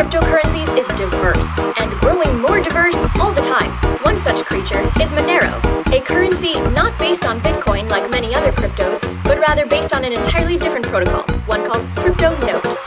cryptocurrencies is diverse and growing more diverse all the time. One such creature is Monero, a currency not based on Bitcoin like many other cryptos, but rather based on an entirely different protocol, one called CryptoNote.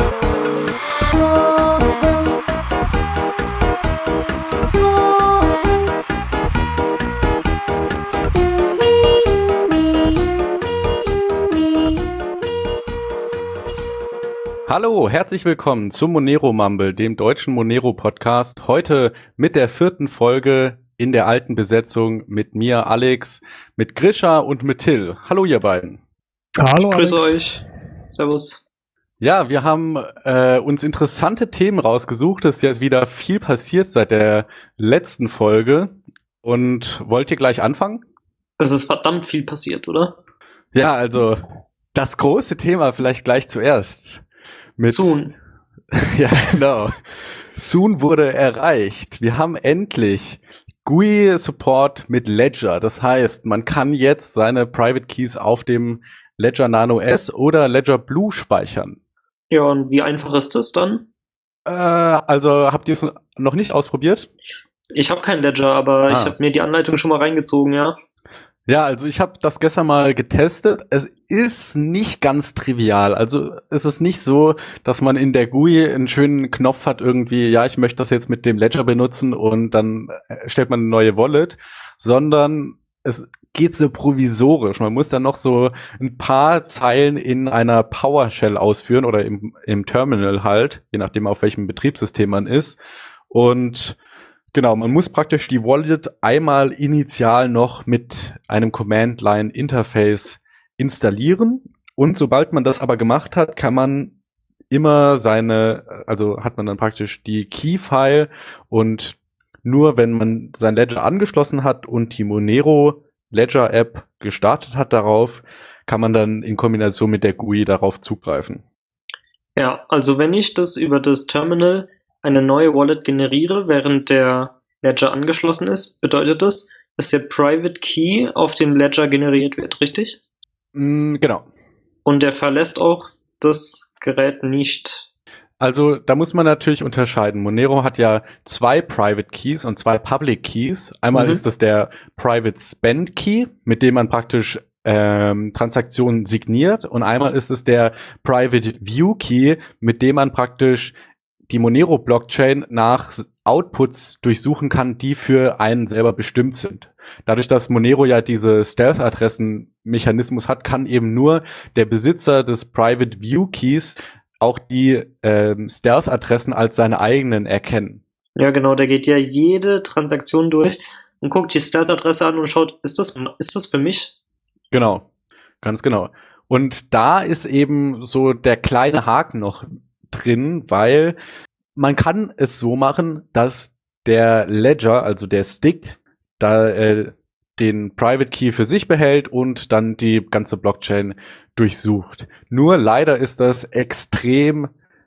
Hallo, herzlich willkommen zum Monero Mumble, dem deutschen Monero-Podcast. Heute mit der 4. Folge in der alten Besetzung mit mir, Alex, mit Grisha und mit Till. Hallo, ihr beiden. Hallo, Grüß Alex. euch. Servus. Ja, wir haben uns interessante Themen rausgesucht. Es ist jetzt wieder viel passiert seit der letzten Folge. Und wollt ihr gleich anfangen? Es ist verdammt viel passiert, oder? Ja, also das große Thema vielleicht gleich zuerst. Mit Soon. Ja, genau. Soon wurde erreicht. Wir haben endlich GUI-Support mit Ledger. Das heißt, man kann jetzt seine Private Keys auf dem Ledger Nano S oder Ledger Blue speichern. Ja, und wie einfach ist das dann? Also habt ihr es noch nicht ausprobiert? Ich habe kein Ledger, aber ich habe mir die Anleitung schon mal reingezogen, ja. Ja, also ich habe das gestern mal getestet. Es ist nicht ganz trivial. Also es ist nicht so, dass man in der GUI einen schönen Knopf hat irgendwie, ja, ich möchte das jetzt mit dem Ledger benutzen und dann stellt man eine neue Wallet, sondern es geht so provisorisch. Man muss dann noch so ein paar Zeilen in einer PowerShell ausführen oder im Terminal halt, je nachdem auf welchem Betriebssystem man ist. Und genau, man muss praktisch die Wallet einmal initial noch mit einem Command-Line-Interface installieren. Und sobald man das aber gemacht hat, kann man immer also hat man dann praktisch die Key-File und nur wenn man sein Ledger angeschlossen hat und die Monero Ledger-App gestartet hat darauf, kann man dann in Kombination mit der GUI darauf zugreifen. Ja, also wenn ich das über das Terminal eine neue Wallet generiere, während der Ledger angeschlossen ist, bedeutet das, dass der Private Key auf dem Ledger generiert wird, richtig? Genau. Und der verlässt auch das Gerät nicht. Also da muss man natürlich unterscheiden. Monero hat ja 2 Private Keys und 2 Public Keys. Einmal ist das der Private Spend Key, mit dem man praktisch Transaktionen signiert, und einmal ist es der Private View Key, mit dem man praktisch die Monero-Blockchain nach Outputs durchsuchen kann, die für einen selber bestimmt sind. Dadurch, dass Monero ja diese Stealth-Adressen-Mechanismus hat, kann eben nur der Besitzer des Private View Keys auch die Stealth-Adressen als seine eigenen erkennen. Ja, genau, der geht ja jede Transaktion durch und guckt die Stealth-Adresse an und schaut, ist das für mich? Genau, ganz genau. Und da ist eben so der kleine Haken noch drin, weil man kann es so machen, dass der Ledger, also der Stick, da den Private Key für sich behält und dann die ganze Blockchain durchsucht. Nur leider ist das extrem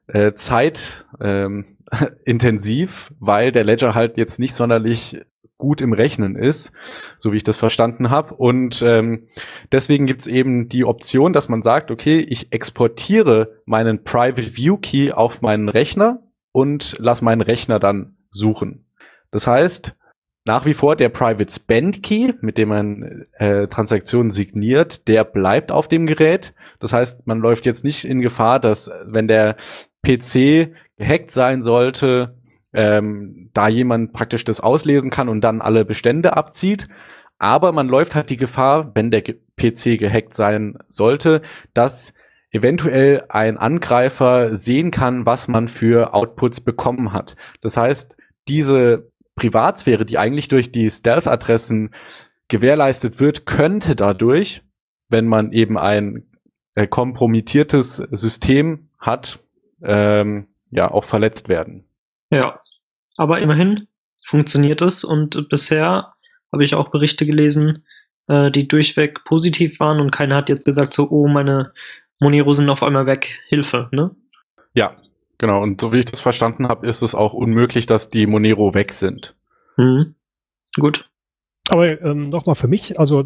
zeitintensiv, weil der Ledger halt jetzt nicht sonderlich gut im Rechnen ist, so wie ich das verstanden habe. Und deswegen gibt's eben die Option, dass man sagt, okay, ich exportiere meinen Private View Key auf meinen Rechner und lasse meinen Rechner dann suchen. Das heißt, nach wie vor der Private Spend Key, mit dem man Transaktionen signiert, der bleibt auf dem Gerät. Das heißt, man läuft jetzt nicht in Gefahr, dass, wenn der PC gehackt sein sollte, da jemand praktisch das auslesen kann und dann alle Bestände abzieht. Aber man läuft halt die Gefahr, wenn der PC gehackt sein sollte, dass eventuell ein Angreifer sehen kann, was man für Outputs bekommen hat. Das heißt, diese Privatsphäre, die eigentlich durch die Stealth-Adressen gewährleistet wird, könnte dadurch, wenn man eben ein kompromittiertes System hat, auch verletzt werden. Ja, aber immerhin funktioniert es, und bisher habe ich auch Berichte gelesen, die durchweg positiv waren, und keiner hat jetzt gesagt so, oh, meine Monero sind auf einmal weg, Hilfe, ne? Ja, genau, und so wie ich das verstanden habe, ist es auch unmöglich, dass die Monero weg sind. Gut. Aber nochmal für mich, also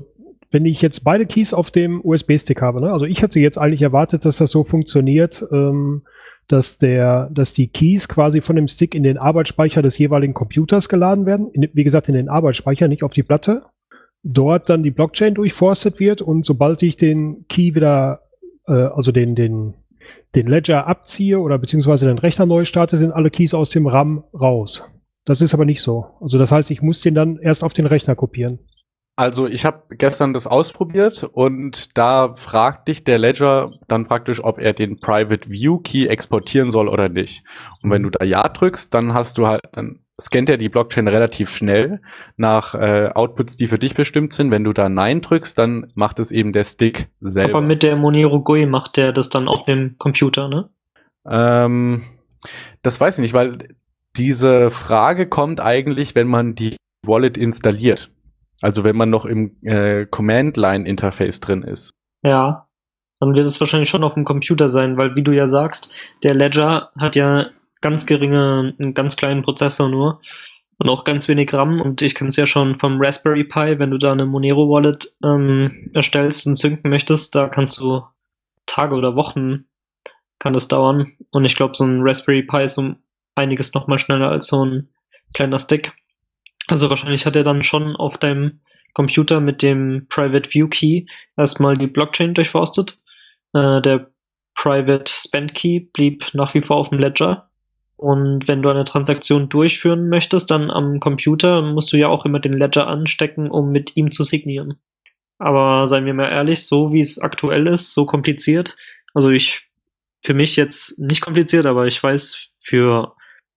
wenn ich jetzt beide Keys auf dem USB-Stick habe, ne? Also ich hatte jetzt eigentlich erwartet, dass das so funktioniert, dass die Keys quasi von dem Stick in den Arbeitsspeicher des jeweiligen Computers geladen werden. Wie gesagt, in den Arbeitsspeicher, nicht auf die Platte. Dort dann die Blockchain durchforstet wird und sobald ich den Key wieder, also den Ledger abziehe oder beziehungsweise den Rechner neu starte, sind alle Keys aus dem RAM raus. Das ist aber nicht so. Also das heißt, ich muss den dann erst auf den Rechner kopieren. Also ich habe gestern das ausprobiert und da fragt dich der Ledger dann praktisch, ob er den Private View Key exportieren soll oder nicht. Und wenn du da Ja drückst, dann dann scannt er die Blockchain relativ schnell nach Outputs, die für dich bestimmt sind. Wenn du da Nein drückst, dann macht es eben der Stick selber. Aber mit der Monero GUI macht der das dann auf dem Computer, ne? Das weiß ich nicht, weil diese Frage kommt eigentlich, wenn man die Wallet installiert. Also wenn man noch im Command-Line-Interface drin ist. Ja, dann wird es wahrscheinlich schon auf dem Computer sein, weil wie du ja sagst, der Ledger hat ja einen ganz kleinen Prozessor nur und auch ganz wenig RAM und ich kenne es ja schon vom Raspberry Pi, wenn du da eine Monero Wallet erstellst und synken möchtest, da kannst du Tage oder Wochen kann das dauern und ich glaube, so ein Raspberry Pi ist um einiges nochmal schneller als so ein kleiner Stick. Also wahrscheinlich hat er dann schon auf deinem Computer mit dem Private View Key erstmal die Blockchain durchforstet. Der Private Spend Key blieb nach wie vor auf dem Ledger. Und wenn du eine Transaktion durchführen möchtest, dann am Computer musst du ja auch immer den Ledger anstecken, um mit ihm zu signieren. Aber seien wir mal ehrlich, so wie es aktuell ist, so kompliziert. Also für mich jetzt nicht kompliziert, aber ich weiß für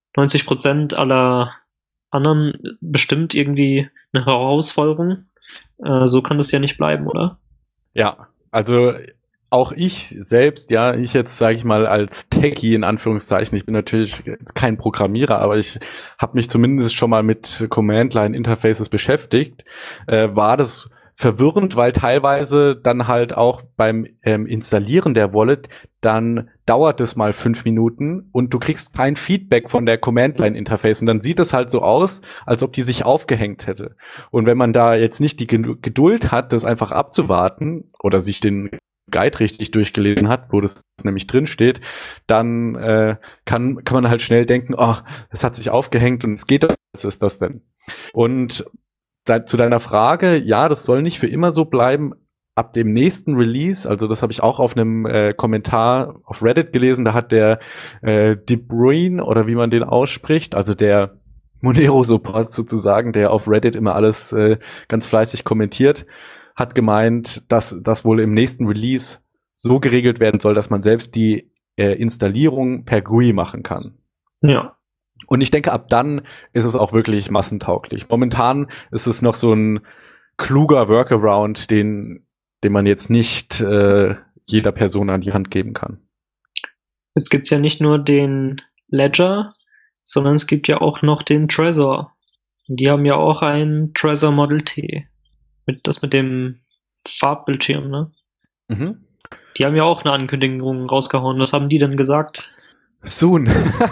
90% aller anderen bestimmt irgendwie eine Herausforderung. So kann das ja nicht bleiben, oder? Ja, also auch ich selbst, ja, ich jetzt sage ich mal als Techie in Anführungszeichen, ich bin natürlich kein Programmierer, aber ich habe mich zumindest schon mal mit Command-Line-Interfaces beschäftigt, war das verwirrend, weil teilweise dann halt auch beim Installieren der Wallet, dann dauert es mal 5 Minuten und du kriegst kein Feedback von der Command-Line-Interface und dann sieht es halt so aus, als ob die sich aufgehängt hätte. Und wenn man da jetzt nicht die Geduld hat, das einfach abzuwarten oder sich den Guide richtig durchgelesen hat, wo das nämlich drin steht, dann kann man halt schnell denken, oh, es hat sich aufgehängt und es geht, was ist das denn? Und zu deiner Frage, ja, das soll nicht für immer so bleiben. Ab dem nächsten Release, also das habe ich auch auf einem Kommentar auf Reddit gelesen, da hat der De Bruyne oder wie man den ausspricht, also der Monero-Support sozusagen, der auf Reddit immer alles ganz fleißig kommentiert, hat gemeint, dass das wohl im nächsten Release so geregelt werden soll, dass man selbst die Installierung per GUI machen kann. Ja. Und ich denke, ab dann ist es auch wirklich massentauglich. Momentan ist es noch so ein kluger Workaround, den man jetzt nicht jeder Person an die Hand geben kann. Jetzt gibt's ja nicht nur den Ledger, sondern es gibt ja auch noch den Trezor. Und die haben ja auch ein Trezor Model T. Das mit dem Farbbildschirm, ne? Mhm. Die haben ja auch eine Ankündigung rausgehauen. Was haben die denn gesagt? Soon.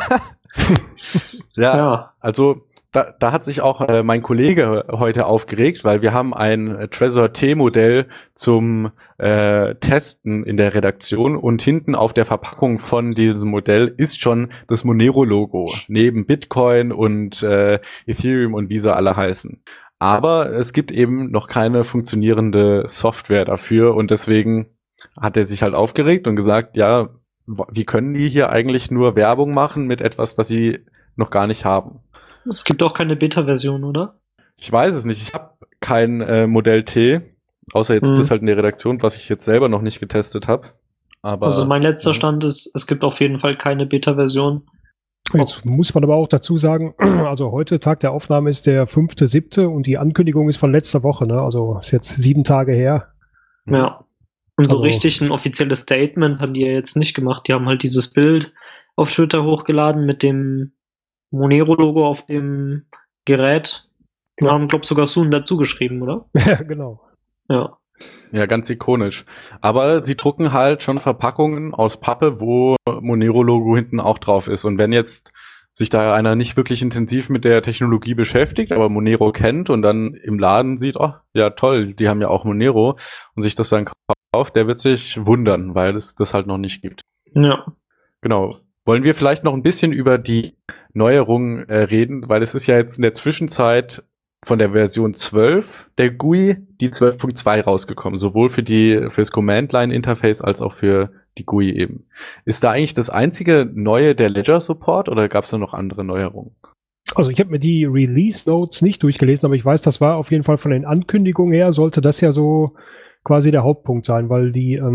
Ja, also da hat sich auch mein Kollege heute aufgeregt, weil wir haben ein Trezor T-Modell zum Testen in der Redaktion und hinten auf der Verpackung von diesem Modell ist schon das Monero-Logo, neben Bitcoin und Ethereum und wie sie alle heißen. Aber es gibt eben noch keine funktionierende Software dafür und deswegen hat er sich halt aufgeregt und gesagt, ja, wie können die hier eigentlich nur Werbung machen mit etwas, das sie noch gar nicht haben? Es gibt auch keine Beta-Version, oder? Ich weiß es nicht. Ich habe kein Modell T, außer jetzt das halt in der Redaktion, was ich jetzt selber noch nicht getestet habe. Aber also mein letzter Stand ist, es gibt auf jeden Fall keine Beta-Version. Jetzt muss man aber auch dazu sagen, also heute Tag der Aufnahme ist der 5.7. und die Ankündigung ist von letzter Woche, ne? Also ist jetzt 7 Tage her. Ja. Und so Also richtig ein offizielles Statement haben die ja jetzt nicht gemacht. Die haben halt dieses Bild auf Twitter hochgeladen mit dem Monero-Logo auf dem Gerät. Wir haben, glaube ich, sogar Soon dazu geschrieben, oder? Ja, genau. Ja. Ja, ganz ikonisch. Aber sie drucken halt schon Verpackungen aus Pappe, wo Monero-Logo hinten auch drauf ist. Und wenn jetzt, sich da einer nicht wirklich intensiv mit der Technologie beschäftigt, aber Monero kennt und dann im Laden sieht, oh, ja toll, die haben ja auch Monero und sich das dann kauft, der wird sich wundern, weil es das halt noch nicht gibt. Ja. Genau. Wollen wir vielleicht noch ein bisschen über die Neuerungen reden, weil es ist ja jetzt in der Zwischenzeit von der Version 12 der GUI die 12.2 rausgekommen, sowohl für das Command-Line-Interface als auch für die GUI eben. Ist da eigentlich das einzige Neue der Ledger-Support oder gab es da noch andere Neuerungen? Also ich habe mir die Release-Notes nicht durchgelesen, aber ich weiß, das war auf jeden Fall von den Ankündigungen her, sollte das ja so quasi der Hauptpunkt sein, weil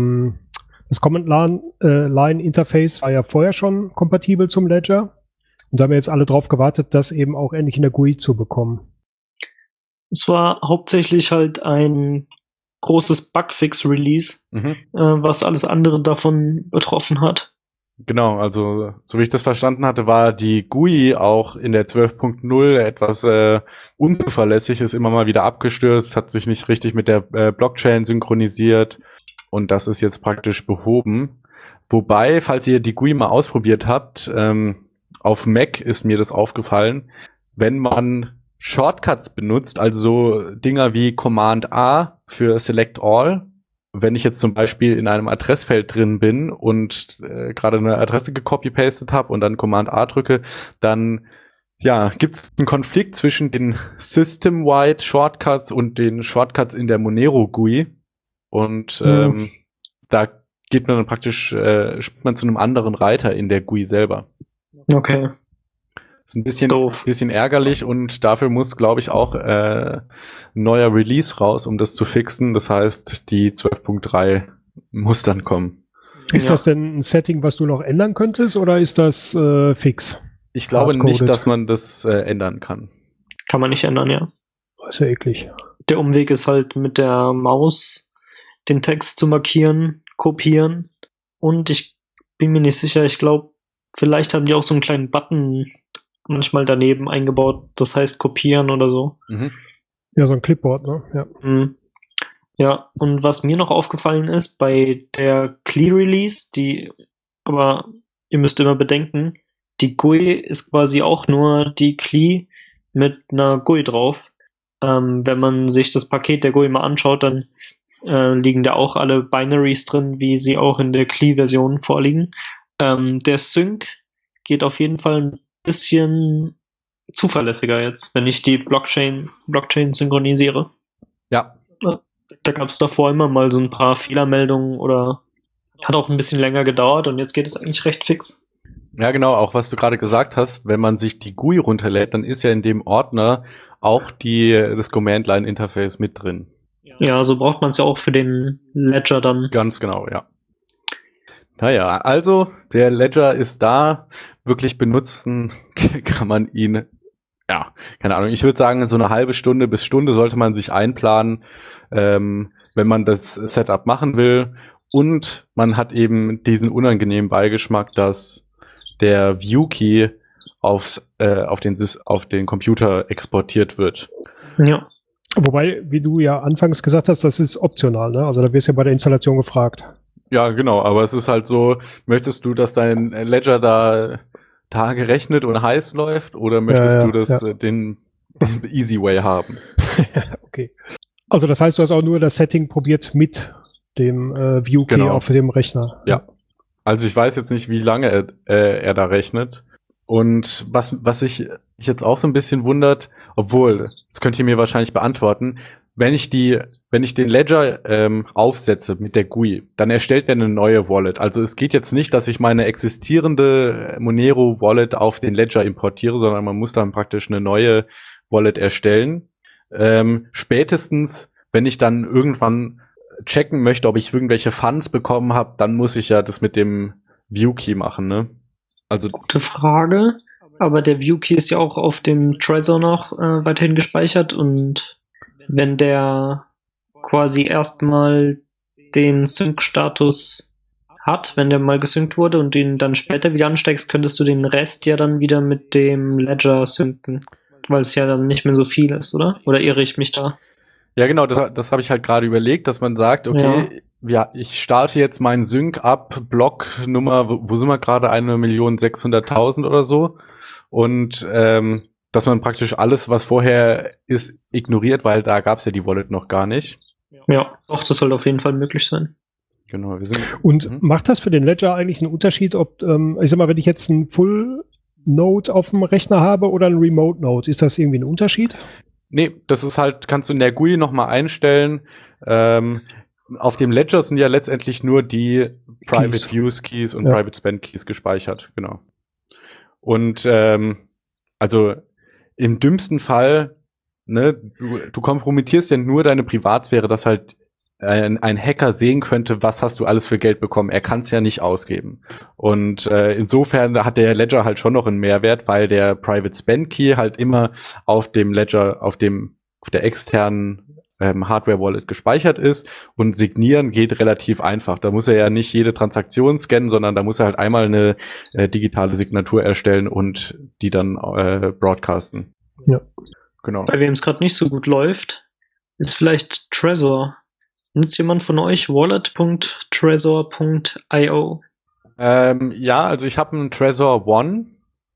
das Command-Line-Interface war ja vorher schon kompatibel zum Ledger und da haben wir jetzt alle drauf gewartet, das eben auch endlich in der GUI zu bekommen. Es war hauptsächlich halt ein großes Bugfix-Release, was alles andere davon betroffen hat. Genau, also so wie ich das verstanden hatte, war die GUI auch in der 12.0 etwas unzuverlässig, ist immer mal wieder abgestürzt, hat sich nicht richtig mit der Blockchain synchronisiert und das ist jetzt praktisch behoben. Wobei, falls ihr die GUI mal ausprobiert habt, auf Mac ist mir das aufgefallen, wenn man Shortcuts benutzt, also so Dinger wie Command A für Select All. Wenn ich jetzt zum Beispiel in einem Adressfeld drin bin und gerade eine Adresse gecopy-pastet habe und dann Command A drücke, dann gibt es einen Konflikt zwischen den System-wide Shortcuts und den Shortcuts in der Monero GUI. Und da geht man dann praktisch, spielt man zu einem anderen Reiter in der GUI selber. Okay. Ist ein bisschen ärgerlich und dafür muss, glaube ich, auch ein neuer Release raus, um das zu fixen. Das heißt, die 12.3 muss dann kommen. Ist das denn ein Setting, was du noch ändern könntest oder ist das fix? Ich glaube nicht, dass man das ändern kann. Kann man nicht ändern, ja. Ist ja eklig. Der Umweg ist halt mit der Maus den Text zu markieren, kopieren und ich bin mir nicht sicher, ich glaube, vielleicht haben die auch so einen kleinen Button manchmal daneben eingebaut, das heißt kopieren oder so. Mhm. Ja, so ein Clipboard, ne? Ja. Ja, und was mir noch aufgefallen ist, bei der CLI-Release, aber ihr müsst immer bedenken, die GUI ist quasi auch nur die CLI mit einer GUI drauf. Wenn man sich das Paket der GUI mal anschaut, dann liegen da auch alle Binaries drin, wie sie auch in der CLI-Version vorliegen. Der Sync geht auf jeden Fall ein bisschen zuverlässiger jetzt, wenn ich die Blockchain synchronisiere. Ja. Da gab es davor immer mal so ein paar Fehlermeldungen oder hat auch ein bisschen länger gedauert und jetzt geht es eigentlich recht fix. Ja, genau, auch was du gerade gesagt hast, wenn man sich die GUI runterlädt, dann ist ja in dem Ordner auch das Command-Line-Interface mit drin. Ja, so braucht man es ja auch für den Ledger dann. Ganz genau, ja. Naja, also der Ledger ist da, wirklich benutzen kann man ihn, keine Ahnung, ich würde sagen, so eine halbe Stunde bis Stunde sollte man sich einplanen, wenn man das Setup machen will und man hat eben diesen unangenehmen Beigeschmack, dass der View-Key auf den Computer exportiert wird. Ja. Wobei, wie du ja anfangs gesagt hast, das ist optional, ne? Also da wirst du ja bei der Installation gefragt. Ja, genau, aber es ist halt so, möchtest du, dass dein Ledger da gerechnet und heiß läuft oder möchtest du das den Easy Way haben? Okay. Also das heißt, du hast auch nur das Setting probiert mit dem View-Key auf dem Rechner. Ja. Also ich weiß jetzt nicht, wie lange er da rechnet. Und was ich jetzt auch so ein bisschen wundert, obwohl, das könnt ihr mir wahrscheinlich beantworten, wenn ich den Ledger aufsetze mit der GUI, dann erstellt er eine neue Wallet. Also es geht jetzt nicht, dass ich meine existierende Monero Wallet auf den Ledger importiere, sondern man muss dann praktisch eine neue Wallet erstellen. Spätestens, wenn ich dann irgendwann checken möchte, ob ich irgendwelche Funds bekommen habe, dann muss ich ja das mit dem View-Key machen, ne? Also gute Frage, aber der View-Key ist ja auch auf dem Trezor noch weiterhin gespeichert und wenn der quasi erstmal den Sync-Status hat, wenn der mal gesynkt wurde und den dann später wieder ansteckst, könntest du den Rest ja dann wieder mit dem Ledger synken, weil es ja dann nicht mehr so viel ist, oder? Oder irre ich mich da? Ja, genau, das habe ich halt gerade überlegt, dass man sagt, okay, ich starte jetzt meinen Sync ab, Blocknummer, wo sind wir gerade, 1.600.000 oder so. und dass man praktisch alles, was vorher ist, ignoriert, weil da gab es ja die Wallet noch gar nicht. Ja, doch, das soll auf jeden Fall möglich sein. Genau. Und macht das für den Ledger eigentlich einen Unterschied, ob, ich sag mal, wenn ich jetzt einen Full-Node auf dem Rechner habe oder einen Remote-Node, ist das irgendwie ein Unterschied? Nee, das ist halt, kannst du in der GUI nochmal einstellen. Auf dem Ledger sind ja letztendlich nur die Private Use Keys und Private Spend Keys gespeichert, genau. Und also im dümmsten Fall, ne, du kompromittierst ja nur deine Privatsphäre, dass halt ein Hacker sehen könnte, was hast du alles für Geld bekommen. Er kann es ja nicht ausgeben. Und insofern hat der Ledger halt schon noch einen Mehrwert, weil der Private Spend Key halt immer auf dem Ledger, auf der externen Hardware-Wallet gespeichert ist, und signieren geht relativ einfach. Da muss er ja nicht jede Transaktion scannen, sondern da muss er halt einmal eine digitale Signatur erstellen und die dann broadcasten. Ja. Genau. Bei wem es gerade nicht so gut läuft, ist vielleicht Trezor. Nutzt jemand von euch wallet.trezor.io? Ja, also ich habe einen Trezor One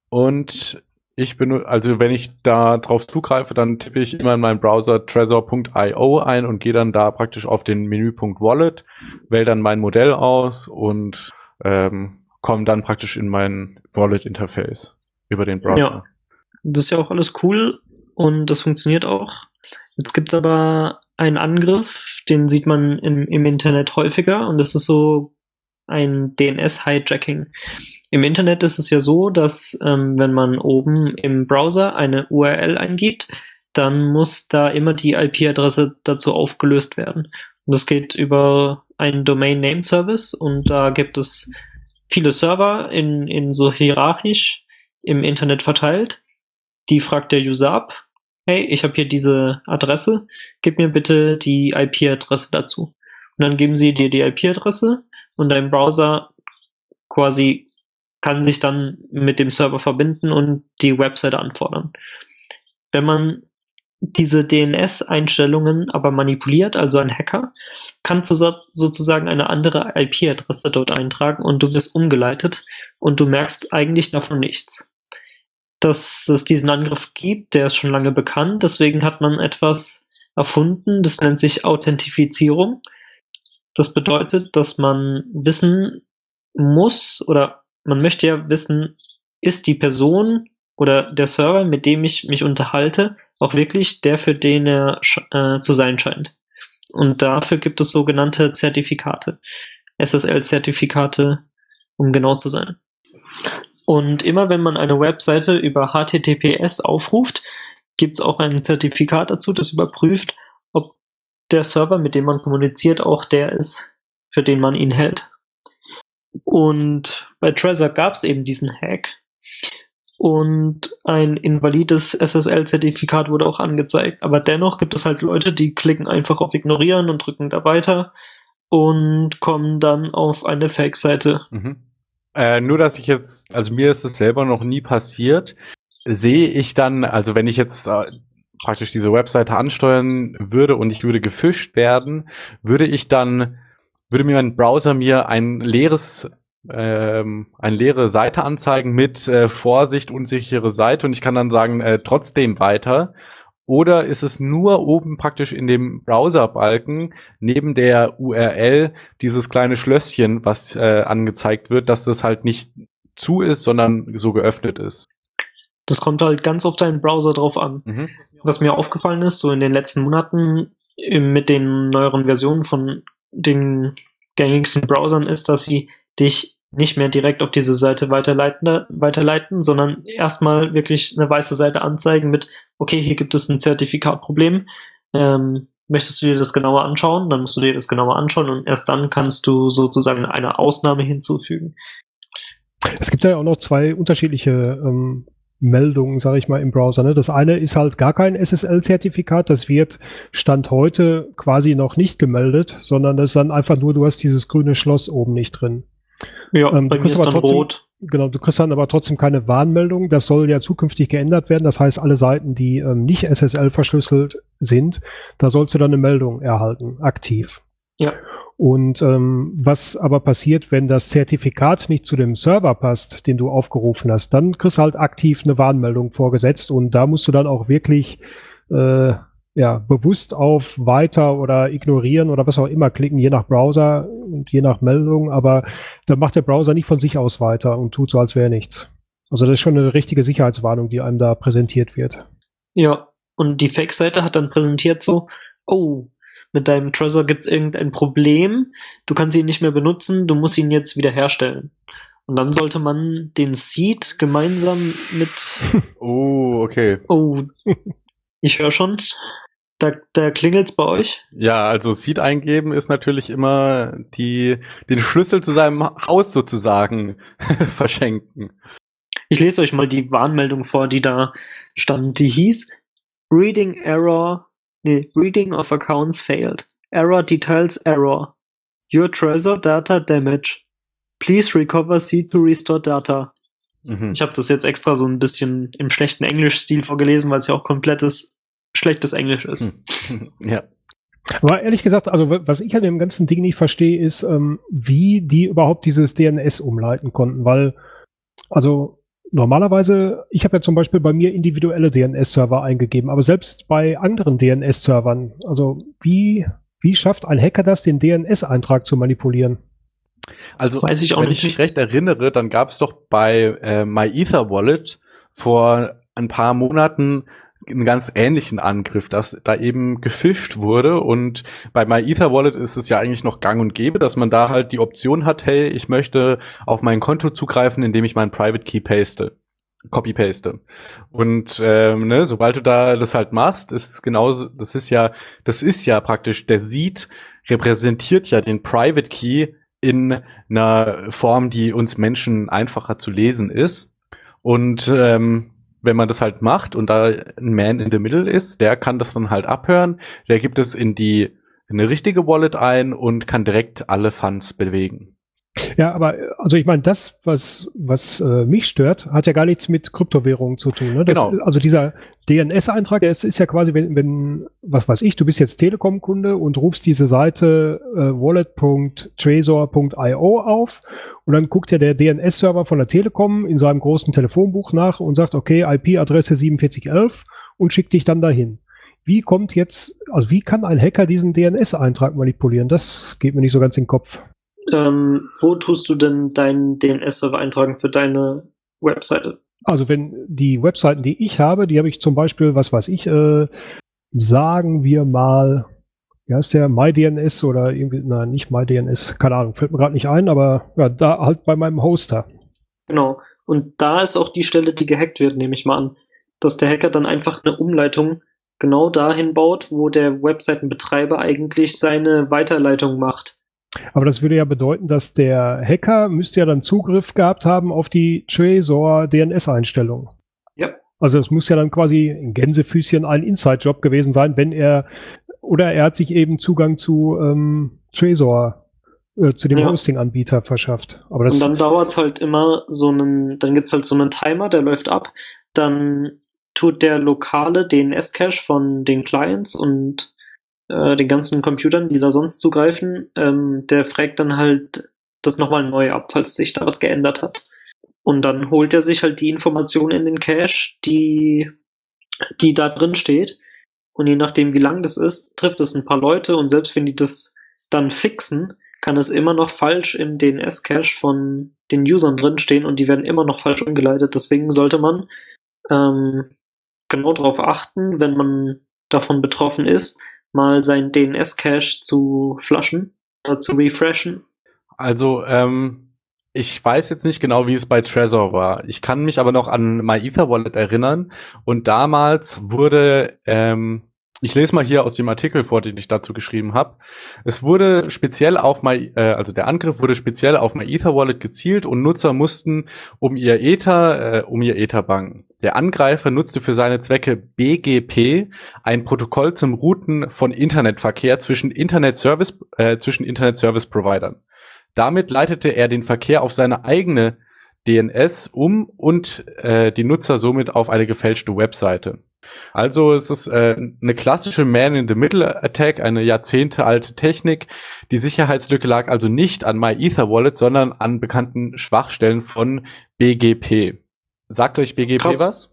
und also wenn ich da drauf zugreife, dann tippe ich immer in meinem Browser trezor.io ein und gehe dann da praktisch auf den Menüpunkt Wallet, wähle dann mein Modell aus und komme dann praktisch in mein Wallet-Interface über den Browser. Ja, das ist ja auch alles cool und das funktioniert auch. Jetzt gibt's aber einen Angriff, den sieht man im Internet häufiger, und das ist so ein DNS-Hijacking. Im Internet ist es ja so, dass wenn man oben im Browser eine URL eingibt, dann muss da immer die IP-Adresse dazu aufgelöst werden. Und das geht über einen Domain-Name-Service, und da gibt es viele Server in so hierarchisch im Internet verteilt. Die fragt der User ab: Hey, ich habe hier diese Adresse, gib mir bitte die IP-Adresse dazu. Und dann geben sie dir die IP-Adresse, und dein Browser quasi kann sich dann mit dem Server verbinden und die Webseite anfordern. Wenn man diese DNS-Einstellungen aber manipuliert, also ein Hacker, kann sozusagen eine andere IP-Adresse dort eintragen, und du wirst umgeleitet und du merkst eigentlich davon nichts. Dass es diesen Angriff gibt, der ist schon lange bekannt, deswegen hat man etwas erfunden, das nennt sich Authentifizierung. Das bedeutet, dass man wissen muss, oder man möchte ja wissen, ist die Person oder der Server, mit dem ich mich unterhalte, auch wirklich der, für den er zu sein scheint. Und dafür gibt es sogenannte Zertifikate, SSL-Zertifikate, um genau zu sein. Und immer wenn man eine Webseite über HTTPS aufruft, gibt es auch ein Zertifikat dazu, das überprüft, ob der Server, mit dem man kommuniziert, auch der ist, für den man ihn hält. Und bei Trezor gab es eben diesen Hack. Und ein invalides SSL-Zertifikat wurde auch angezeigt. Aber dennoch gibt es halt Leute, die klicken einfach auf Ignorieren und drücken da weiter und kommen dann auf eine Fake-Seite. Mhm. Nur, dass ich jetzt, also mir ist es selber noch nie passiert, sehe ich dann, also wenn ich jetzt praktisch diese Webseite ansteuern würde und ich würde gefischt werden, würde mir mein Browser eine leere Seite anzeigen mit Vorsicht, unsichere Seite, und ich kann dann sagen, trotzdem weiter. Oder ist es nur oben praktisch in dem Browserbalken neben der URL dieses kleine Schlösschen, was angezeigt wird, dass das halt nicht zu ist, sondern so geöffnet ist? Das kommt halt ganz auf deinen Browser drauf an. Mhm. Was mir aufgefallen ist, so in den letzten Monaten mit den neueren Versionen von den gängigsten Browsern, ist, dass sie dich nicht mehr direkt auf diese Seite weiterleiten, sondern erstmal wirklich eine weiße Seite anzeigen mit: Okay, hier gibt es ein Zertifikatproblem. Möchtest du dir das genauer anschauen? Dann musst du dir das genauer anschauen, und erst dann kannst du sozusagen eine Ausnahme hinzufügen. Es gibt ja auch noch zwei unterschiedliche Meldungen, sage ich mal, im Browser. Ne? Das eine ist halt gar kein SSL-Zertifikat, das wird Stand heute quasi noch nicht gemeldet, sondern das ist dann einfach nur, du hast dieses grüne Schloss oben nicht drin. Ja, bei mir ist dann rot. Genau, du kriegst dann aber trotzdem keine Warnmeldung. Das soll ja zukünftig geändert werden. Das heißt, alle Seiten, die nicht SSL verschlüsselt sind, da sollst du dann eine Meldung erhalten, aktiv. Ja. Und was aber passiert, wenn das Zertifikat nicht zu dem Server passt, den du aufgerufen hast, dann kriegst du halt aktiv eine Warnmeldung vorgesetzt und da musst du dann auch wirklich bewusst auf Weiter oder Ignorieren oder was auch immer klicken, je nach Browser und je nach Meldung, aber da macht der Browser nicht von sich aus weiter und tut so, als wäre nichts. Also das ist schon eine richtige Sicherheitswarnung, die einem da präsentiert wird. Ja, und die Fake-Seite hat dann präsentiert so, oh, mit deinem Trezor gibt es irgendein Problem, du kannst ihn nicht mehr benutzen, du musst ihn jetzt wieder herstellen. Und dann sollte man den Seed gemeinsam mit... Oh, okay. Oh, ich höre schon, da klingelt's bei euch. Ja, also Seed eingeben ist natürlich immer den Schlüssel zu seinem Haus sozusagen verschenken. Ich lese euch mal die Warnmeldung vor, die da stand. Die hieß Reading of accounts failed. Error details error. Your Trezor data damage. Please recover Seed to restore data. Mhm. Ich habe das jetzt extra so ein bisschen im schlechten Englischstil vorgelesen, weil es ja auch komplettes schlechtes Englisch ist. Ja. Aber ehrlich gesagt, also was ich an dem ganzen Ding nicht verstehe, ist, wie die überhaupt dieses DNS umleiten konnten, weil, also normalerweise, ich habe ja zum Beispiel bei mir individuelle DNS-Server eingegeben, aber selbst bei anderen DNS-Servern, also wie schafft ein Hacker das, den DNS-Eintrag zu manipulieren? Also, Weiß ich auch wenn nicht. ich mich recht erinnere, dann gab es doch bei MyEtherWallet vor ein paar Monaten einen ganz ähnlichen Angriff, dass da eben gefischt wurde, und bei MyEtherWallet ist es ja eigentlich noch gang und gäbe, dass man da halt die Option hat, hey, ich möchte auf mein Konto zugreifen, indem ich meinen Private Key copy-paste. Und sobald du da das halt machst, ist genauso, das ist ja praktisch, der Seed repräsentiert ja den Private Key in einer Form, die uns Menschen einfacher zu lesen ist. Und wenn man das halt macht und da ein Man in the Middle ist, der kann das dann halt abhören, der gibt es in eine richtige Wallet ein und kann direkt alle Funds bewegen. Ja, aber also ich meine, das, was mich stört, hat ja gar nichts mit Kryptowährungen zu tun. Ne? Genau. Also dieser DNS-Eintrag, der ist ja quasi, wenn was weiß ich, du bist jetzt Telekom-Kunde und rufst diese Seite wallet.trezor.io auf und dann guckt ja der DNS-Server von der Telekom in seinem großen Telefonbuch nach und sagt, okay, IP-Adresse 4711 und schickt dich dann dahin. Wie kann ein Hacker diesen DNS-Eintrag manipulieren? Das geht mir nicht so ganz in den Kopf. Wo tust du denn deinen DNS-Server eintragen für deine Webseite? Also wenn die Webseiten, die ich habe, die habe ich zum Beispiel, was weiß ich, sagen wir mal, wie heißt der, MyDNS oder irgendwie, nein, nicht MyDNS, keine Ahnung, fällt mir gerade nicht ein, aber ja, da halt bei meinem Hoster. Genau. Und da ist auch die Stelle, die gehackt wird, nehme ich mal an. Dass der Hacker dann einfach eine Umleitung genau dahin baut, wo der Webseitenbetreiber eigentlich seine Weiterleitung macht. Aber das würde ja bedeuten, dass der Hacker müsste ja dann Zugriff gehabt haben auf die Trezor DNS-Einstellung. Ja. Also das muss ja dann quasi in Gänsefüßchen ein Inside-Job gewesen sein, wenn er hat sich eben Zugang zu Trezor, zu dem Hosting-Anbieter verschafft. Aber das, und dann dauert es halt immer dann gibt es halt so einen Timer, der läuft ab, dann tut der lokale DNS-Cache von den Clients und den ganzen Computern, die da sonst zugreifen, der fragt dann halt das nochmal neu ab, falls sich da was geändert hat. Und dann holt er sich halt die Information in den Cache, die da drin steht. Und je nachdem, wie lang das ist, trifft es ein paar Leute. Und selbst wenn die das dann fixen, kann es immer noch falsch im DNS-Cache von den Usern drinstehen und die werden immer noch falsch umgeleitet. Deswegen sollte man genau darauf achten, wenn man davon betroffen ist, mal seinen DNS-Cache zu flushen, zu refreshen. Also, ich weiß jetzt nicht genau, wie es bei Trezor war. Ich kann mich aber noch an MyEtherWallet erinnern. Und damals wurde, ich lese mal hier aus dem Artikel vor, den ich dazu geschrieben habe. Es wurde speziell auf der Angriff wurde speziell auf MyEtherWallet gezielt und Nutzer mussten um ihr Ether bangen. Der Angreifer nutzte für seine Zwecke BGP, ein Protokoll zum Routen von Internetverkehr zwischen Internet-Service-Providern. Damit leitete er den Verkehr auf seine eigene DNS um und die Nutzer somit auf eine gefälschte Webseite. Also es ist eine klassische Man-in-the-Middle-Attack, eine jahrzehntealte Technik. Die Sicherheitslücke lag also nicht an MyEtherWallet, sondern an bekannten Schwachstellen von BGP. Sagt euch BGP Krass. was?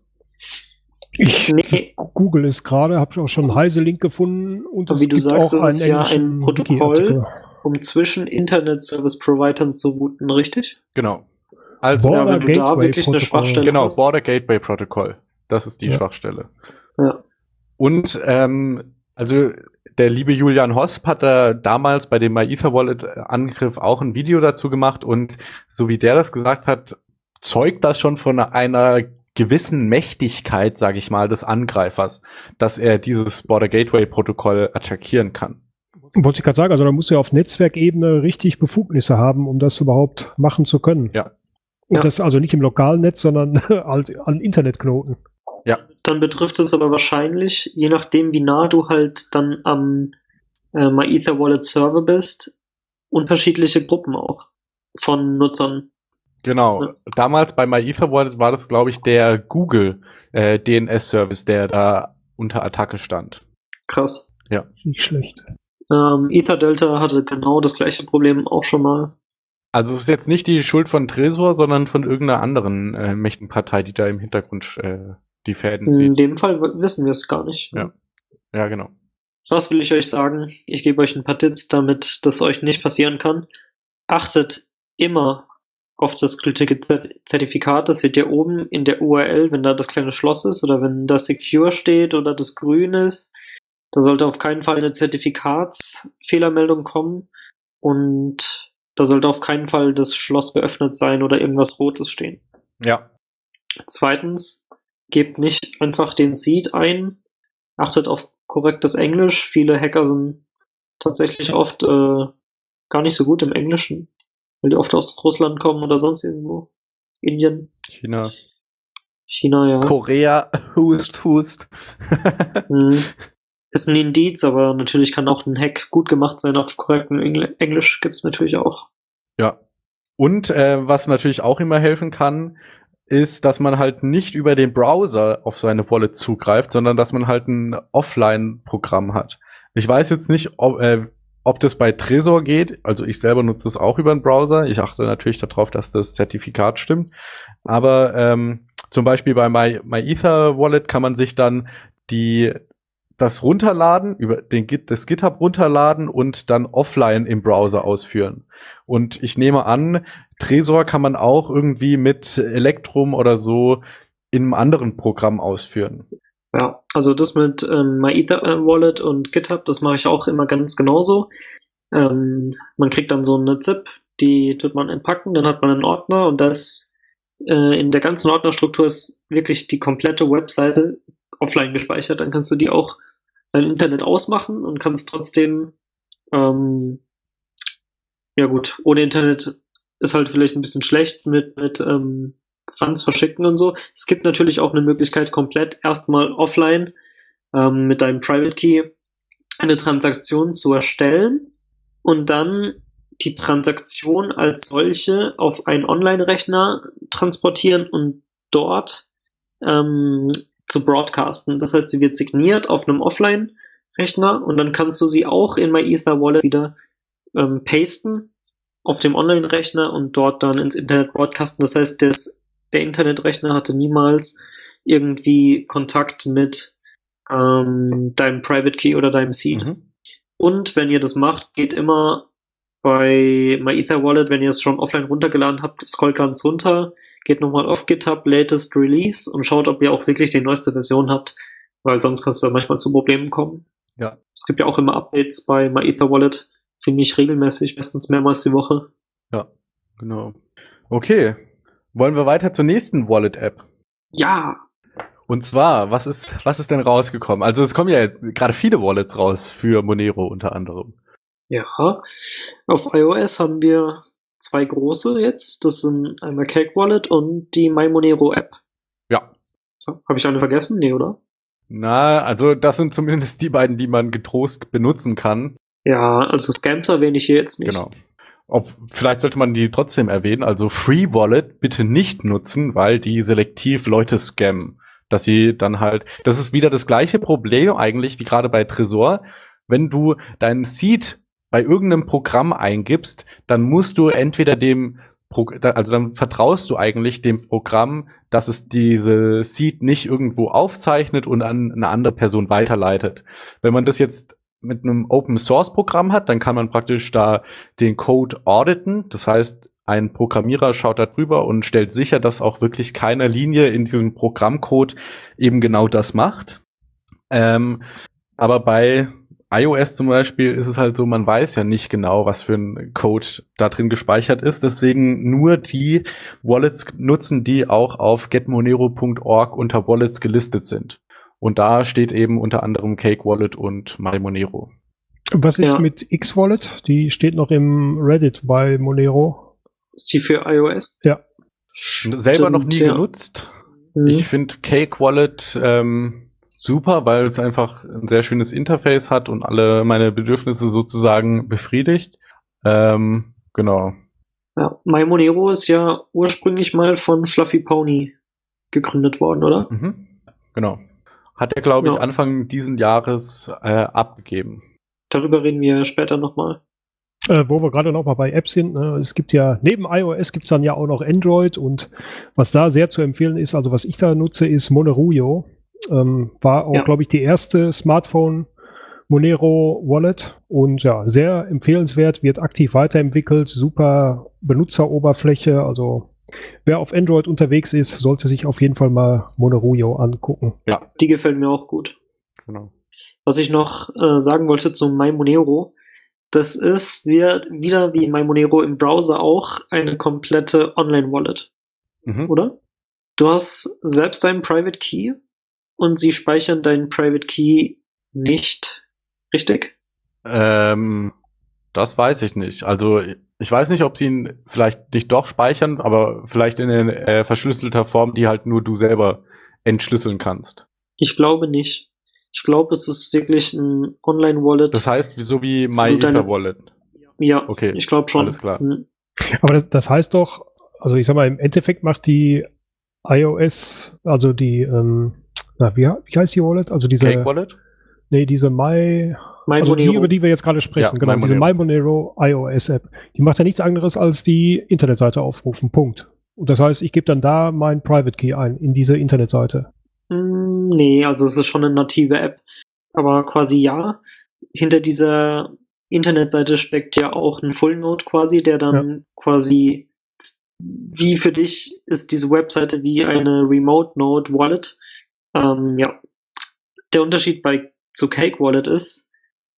Ich Nee. google es gerade, habe auch schon einen Heise-Link gefunden und Aber wie du sagst, es ist ja ein englischen Protokoll, Wiki-Artikel. um zwischen Internet-Service-Providern zu routen, richtig? Genau. Also, Border wenn du da Gateway wirklich eine Protocol. Schwachstelle genau, hast. Border Gateway Protocol. Das ist die Ja. Schwachstelle. Ja. Und also der liebe Julian Hosp hat da damals bei dem MyEtherWallet-Angriff auch ein Video dazu gemacht und so wie der das gesagt hat, zeugt das schon von einer gewissen Mächtigkeit, sage ich mal, des Angreifers, dass er dieses Border Gateway Protokoll attackieren kann. Wollte ich gerade sagen, also da muss ja auf Netzwerkebene richtig Befugnisse haben, um das überhaupt machen zu können. Ja. Und Ja. das also nicht im lokalen Netz, sondern halt an Internetknoten. Dann betrifft es aber wahrscheinlich, je nachdem wie nah du halt dann am MyEtherWallet Server bist, unterschiedliche Gruppen auch von Nutzern. Genau. Ja. Damals bei MyEtherWallet war das, glaube ich, der Google DNS-Service, der da unter Attacke stand. Krass. Nicht schlecht. EtherDelta hatte genau das gleiche Problem auch schon mal. Also es ist jetzt nicht die Schuld von Tresor, sondern von irgendeiner anderen mächtigen Partei, die da im Hintergrund die Fäden In zieht. dem Fall wissen wir es gar nicht. Ja. Ja, genau. Was will ich euch sagen? Ich gebe euch ein paar Tipps, damit das euch nicht passieren kann. Achtet immer auf das gültige Zertifikat. Das seht ihr oben in der URL, wenn da das kleine Schloss ist oder wenn da Secure steht oder das grün ist. Da sollte auf keinen Fall eine Zertifikatsfehlermeldung kommen und da sollte auf keinen Fall das Schloss geöffnet sein oder irgendwas Rotes stehen. Ja. Zweitens, gebt nicht einfach den Seed ein. Achtet auf korrektes Englisch. Viele Hacker sind tatsächlich oft gar nicht so gut im Englischen, weil die oft aus Russland kommen oder sonst irgendwo. Indien, China. China, ja. Korea, hust. Hm. Ist ein Indiz, aber natürlich kann auch ein Hack gut gemacht sein auf korrektem Englisch. Gibt's natürlich auch. Ja. Und was natürlich auch immer helfen kann, ist, dass man halt nicht über den Browser auf seine Wallet zugreift, sondern dass man halt ein Offline-Programm hat. Ich weiß jetzt nicht, ob das bei Trezor geht. Also ich selber nutze es auch über den Browser. Ich achte natürlich darauf, dass das Zertifikat stimmt. Aber zum Beispiel bei MyEtherWallet kann man sich dann das runterladen, über das GitHub runterladen und dann offline im Browser ausführen. Und ich nehme an, Trezor kann man auch irgendwie mit Electrum oder so in einem anderen Programm ausführen. Ja, also das mit MyEtherWallet und GitHub, das mache ich auch immer ganz genauso. Man kriegt dann so eine ZIP, die tut man entpacken, dann hat man einen Ordner und das in der ganzen Ordnerstruktur ist wirklich die komplette Webseite offline gespeichert. Dann kannst du die auch dein Internet ausmachen und kannst trotzdem ja gut, ohne Internet ist halt vielleicht ein bisschen schlecht mit Funds verschicken und so. Es gibt natürlich auch eine Möglichkeit, komplett erstmal offline mit deinem Private Key eine Transaktion zu erstellen und dann die Transaktion als solche auf einen Online-Rechner transportieren und dort zu broadcasten. Das heißt, sie wird signiert auf einem Offline-Rechner und dann kannst du sie auch in MyEtherWallet wieder pasten auf dem Online-Rechner und dort dann ins Internet broadcasten. Das heißt, der Internetrechner hatte niemals irgendwie Kontakt mit deinem Private Key oder deinem Seed. Mhm. Und wenn ihr das macht, geht immer bei MyEtherWallet, wenn ihr es schon offline runtergeladen habt, scrollt ganz runter, geht nochmal auf GitHub Latest Release und schaut, ob ihr auch wirklich die neueste Version habt, weil sonst kann es da manchmal zu Problemen kommen. Ja. Es gibt ja auch immer Updates bei MyEtherWallet, ziemlich regelmäßig, meistens mehrmals die Woche. Ja, genau. Okay. Wollen wir weiter zur nächsten Wallet-App? Ja, Und zwar, was ist denn rausgekommen? Also es kommen ja jetzt gerade viele Wallets raus für Monero unter anderem. ja. Auf iOS haben wir zwei große jetzt. Das sind einmal Cake Wallet und die MyMonero App. Ja. So, habe ich eine vergessen? Nee, oder? Na, also das sind zumindest die beiden, die man getrost benutzen kann. Ja, also Scams erwähne ich hier jetzt nicht. Genau. Vielleicht sollte man die trotzdem erwähnen. Also Free Wallet bitte nicht nutzen, weil die selektiv Leute scammen. dass sie dann halt, das ist wieder das gleiche Problem eigentlich wie gerade bei Trezor. Wenn du deinen Seed bei irgendeinem Programm eingibst, dann musst du entweder dann vertraust du eigentlich dem Programm, dass es diese Seed nicht irgendwo aufzeichnet und an eine andere Person weiterleitet. Wenn man das jetzt mit einem Open-Source-Programm hat, dann kann man praktisch da den Code auditen. Das heißt, ein Programmierer schaut da drüber und stellt sicher, dass auch wirklich keine Linie in diesem Programmcode eben genau das macht. Aber bei iOS zum Beispiel ist es halt so, man weiß ja nicht genau, was für ein Code da drin gespeichert ist. Deswegen nur die Wallets nutzen, die auch auf getmonero.org unter Wallets gelistet sind. Und da steht eben unter anderem Cake Wallet und MyMonero. Was ist mit X-Wallet? Die steht noch im Reddit bei Monero. Ist die für iOS? Ja. Selber noch nie genutzt. Ich finde Cake Wallet super, weil es einfach ein sehr schönes Interface hat und alle meine Bedürfnisse sozusagen befriedigt. Genau. Ja, MyMonero ist ja ursprünglich mal von Fluffy Pony gegründet worden, oder? Genau. Hat er, glaube ich, Anfang diesen Jahres abgegeben. Darüber reden wir später nochmal. Wo wir gerade noch mal bei Apps sind, ne? Es gibt ja, neben iOS gibt es dann ja auch noch Android, und was da sehr zu empfehlen ist, also was ich da nutze, ist Monerujo. War auch, glaube ich, die erste Smartphone Monero Wallet, und ja, sehr empfehlenswert, wird aktiv weiterentwickelt, super Benutzeroberfläche, also wer auf Android unterwegs ist, sollte sich auf jeden Fall mal Monerujo angucken. Ja, die gefällt mir auch gut. Genau. Was ich noch sagen wollte zu MyMonero, das ist wieder wie MyMonero im Browser auch eine komplette Online-Wallet, oder? Du hast selbst deinen Private Key und sie speichern deinen Private Key nicht, richtig? Das weiß ich nicht. Also ich weiß nicht, ob sie ihn vielleicht nicht doch speichern, aber vielleicht in verschlüsselter Form, die halt nur du selber entschlüsseln kannst. Ich glaube nicht. Ich glaube, es ist wirklich ein Online-Wallet. Das heißt, so wie MyEtherWallet. Ja, okay, ich glaube schon. Alles klar. Aber das heißt doch, also ich sag mal, im Endeffekt macht die iOS, also die, wie heißt die Wallet? Also diese Cake Wallet? Nee, diese also die, über die wir jetzt gerade sprechen, genau, diese MyMonero iOS-App, die macht ja nichts anderes als die Internetseite aufrufen, Punkt. Und das heißt, ich gebe dann da mein Private Key ein, in diese Internetseite. Nee, also es ist schon eine native App, aber quasi ja. Hinter dieser Internetseite steckt ja auch ein Full Node quasi, der dann quasi, wie für dich ist diese Webseite wie eine Remote Node Wallet. Der Unterschied zu Cake Wallet ist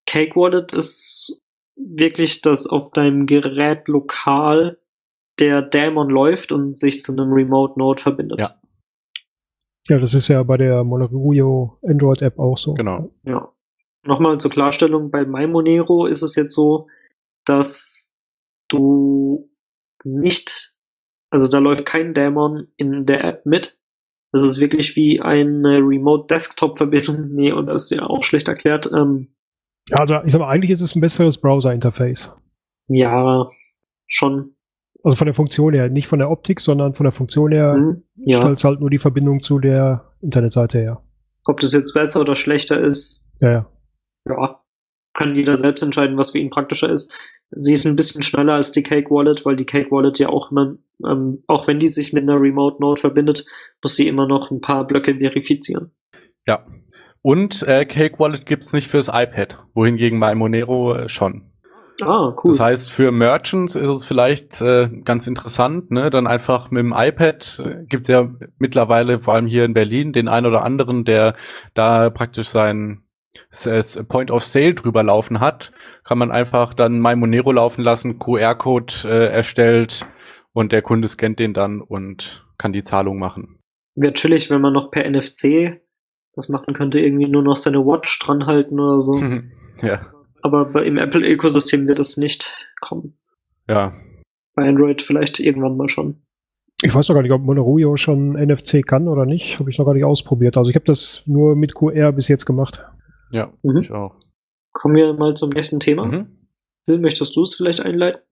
wirklich, dass auf deinem Gerät lokal der Daemon läuft und sich zu einem Remote Node verbindet. Ja, das ist ja bei der Monerujo Android-App auch so. Genau. Ja. Nochmal zur Klarstellung, bei MyMonero ist es jetzt so, dass du nicht, also da läuft kein Daemon in der App mit. Das ist wirklich wie eine Remote-Desktop-Verbindung. Nee, und das ist ja auch schlecht erklärt. Ja, also ich sag mal, eigentlich ist es ein besseres Browser-Interface. Ja, schon. Also von der Funktion her, nicht von der Optik, sondern von der Funktion her stellt es halt nur die Verbindung zu der Internetseite her. Ob das jetzt besser oder schlechter ist, ja, kann jeder selbst entscheiden, was für ihn praktischer ist. Sie ist ein bisschen schneller als die Cake Wallet, weil die Cake Wallet ja auch immer, auch wenn die sich mit einer Remote Node verbindet, muss sie immer noch ein paar Blöcke verifizieren. Ja. Und Cake Wallet gibt's nicht fürs iPad, wohingegen bei Monero schon. Ah, cool. Das heißt, für Merchants ist es vielleicht ganz interessant, ne? Dann einfach mit dem iPad gibt's ja mittlerweile, vor allem hier in Berlin, den einen oder anderen, der da praktisch sein Point of Sale drüber laufen hat, kann man einfach dann MyMonero laufen lassen, QR-Code erstellt und der Kunde scannt den dann und kann die Zahlung machen. Wäre chillig, wenn man noch per NFC das machen könnte, irgendwie nur noch seine Watch dran halten oder so. Ja. Aber im Apple-Ökosystem wird es nicht kommen. Ja. Bei Android vielleicht irgendwann mal schon. Ich weiß noch gar nicht, ob Monerujo schon NFC kann oder nicht. Habe ich noch gar nicht ausprobiert. Also ich habe das nur mit QR bis jetzt gemacht. Ja, ich auch. Kommen wir mal zum nächsten Thema. Phil, möchtest du es vielleicht einleiten?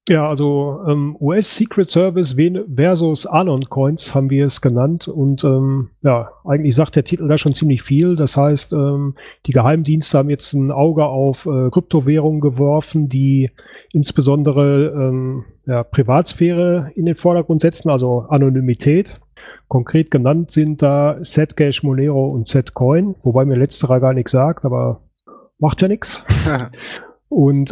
Ja, also US Secret Service versus Anon Coins haben wir es genannt und ja, eigentlich sagt der Titel da schon ziemlich viel. Das heißt, die Geheimdienste haben jetzt ein Auge auf Kryptowährungen geworfen, die insbesondere ja, Privatsphäre in den Vordergrund setzen, also Anonymität. Konkret genannt sind da Zcash, Monero und Zcoin, wobei mir letzterer gar nichts sagt, aber macht ja nichts. Und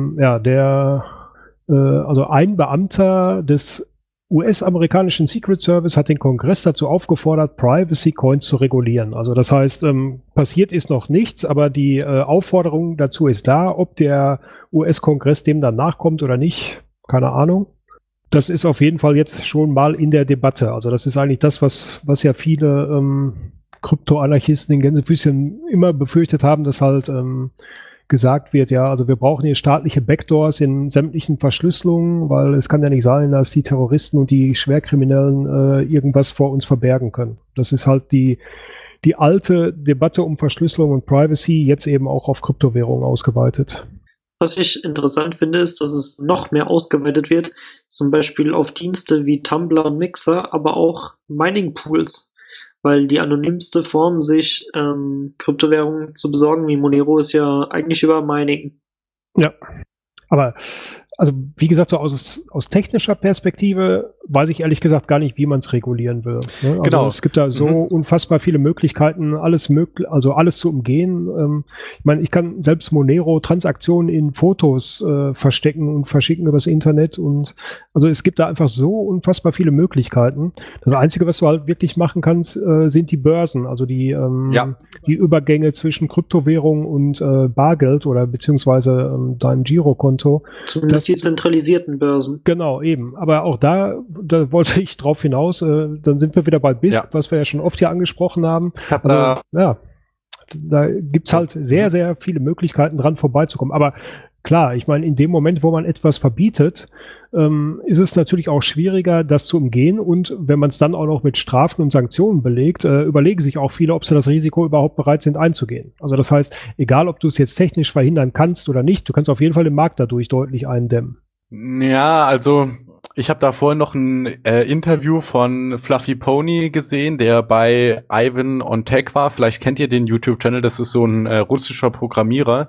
ja, also ein Beamter des US-amerikanischen Secret Service hat den Kongress dazu aufgefordert, Privacy Coins zu regulieren. Also das heißt, passiert ist noch nichts, aber die Aufforderung dazu ist da. Ob der US-Kongress dem dann nachkommt oder nicht, keine Ahnung. Das ist auf jeden Fall jetzt schon mal in der Debatte. Also das ist eigentlich das, was ja viele Krypto-Anarchisten in Gänsefüßchen immer befürchtet haben, dass halt gesagt wird, ja, also wir brauchen hier staatliche Backdoors in sämtlichen Verschlüsselungen, weil es kann ja nicht sein, dass die Terroristen und die Schwerkriminellen irgendwas vor uns verbergen können. Das ist halt die alte Debatte um Verschlüsselung und Privacy, jetzt eben auch auf Kryptowährungen ausgeweitet. Was ich interessant finde, ist, dass es noch mehr ausgeweitet wird, zum Beispiel auf Dienste wie Tumblr und Mixer, aber auch Mining-Pools. Weil die anonymste Form, sich Kryptowährungen zu besorgen, wie Monero, ist ja eigentlich über Mining. Ja, aber also wie gesagt, so aus technischer Perspektive weiß ich ehrlich gesagt gar nicht, wie man es regulieren will. Ne? Also Genau. es gibt da so unfassbar viele Möglichkeiten, alles zu umgehen. Ich meine, ich kann selbst Monero-Transaktionen in Fotos verstecken und verschicken übers Internet und also es gibt da einfach so unfassbar viele Möglichkeiten. Das Einzige, was du halt wirklich machen kannst, sind die Börsen, also die Übergänge zwischen Kryptowährung und Bargeld oder beziehungsweise deinem Girokonto. Zumindest die zentralisierten Börsen. Genau, eben. Aber auch da wollte ich drauf hinaus, dann sind wir wieder bei BISC, was wir ja schon oft hier angesprochen haben. Also, ja, da gibt's halt sehr, sehr viele Möglichkeiten dran vorbeizukommen. Aber klar, ich meine, in dem Moment, wo man etwas verbietet, ist es natürlich auch schwieriger, das zu umgehen. Und wenn man es dann auch noch mit Strafen und Sanktionen belegt, überlegen sich auch viele, ob sie das Risiko überhaupt bereit sind einzugehen. Also das heißt, egal ob du es jetzt technisch verhindern kannst oder nicht, du kannst auf jeden Fall den Markt dadurch deutlich eindämmen. Ja, also ich habe da vorhin noch ein Interview von Fluffy Pony gesehen, der bei Ivan on Tech war. Vielleicht kennt ihr den YouTube-Channel, das ist so ein russischer Programmierer.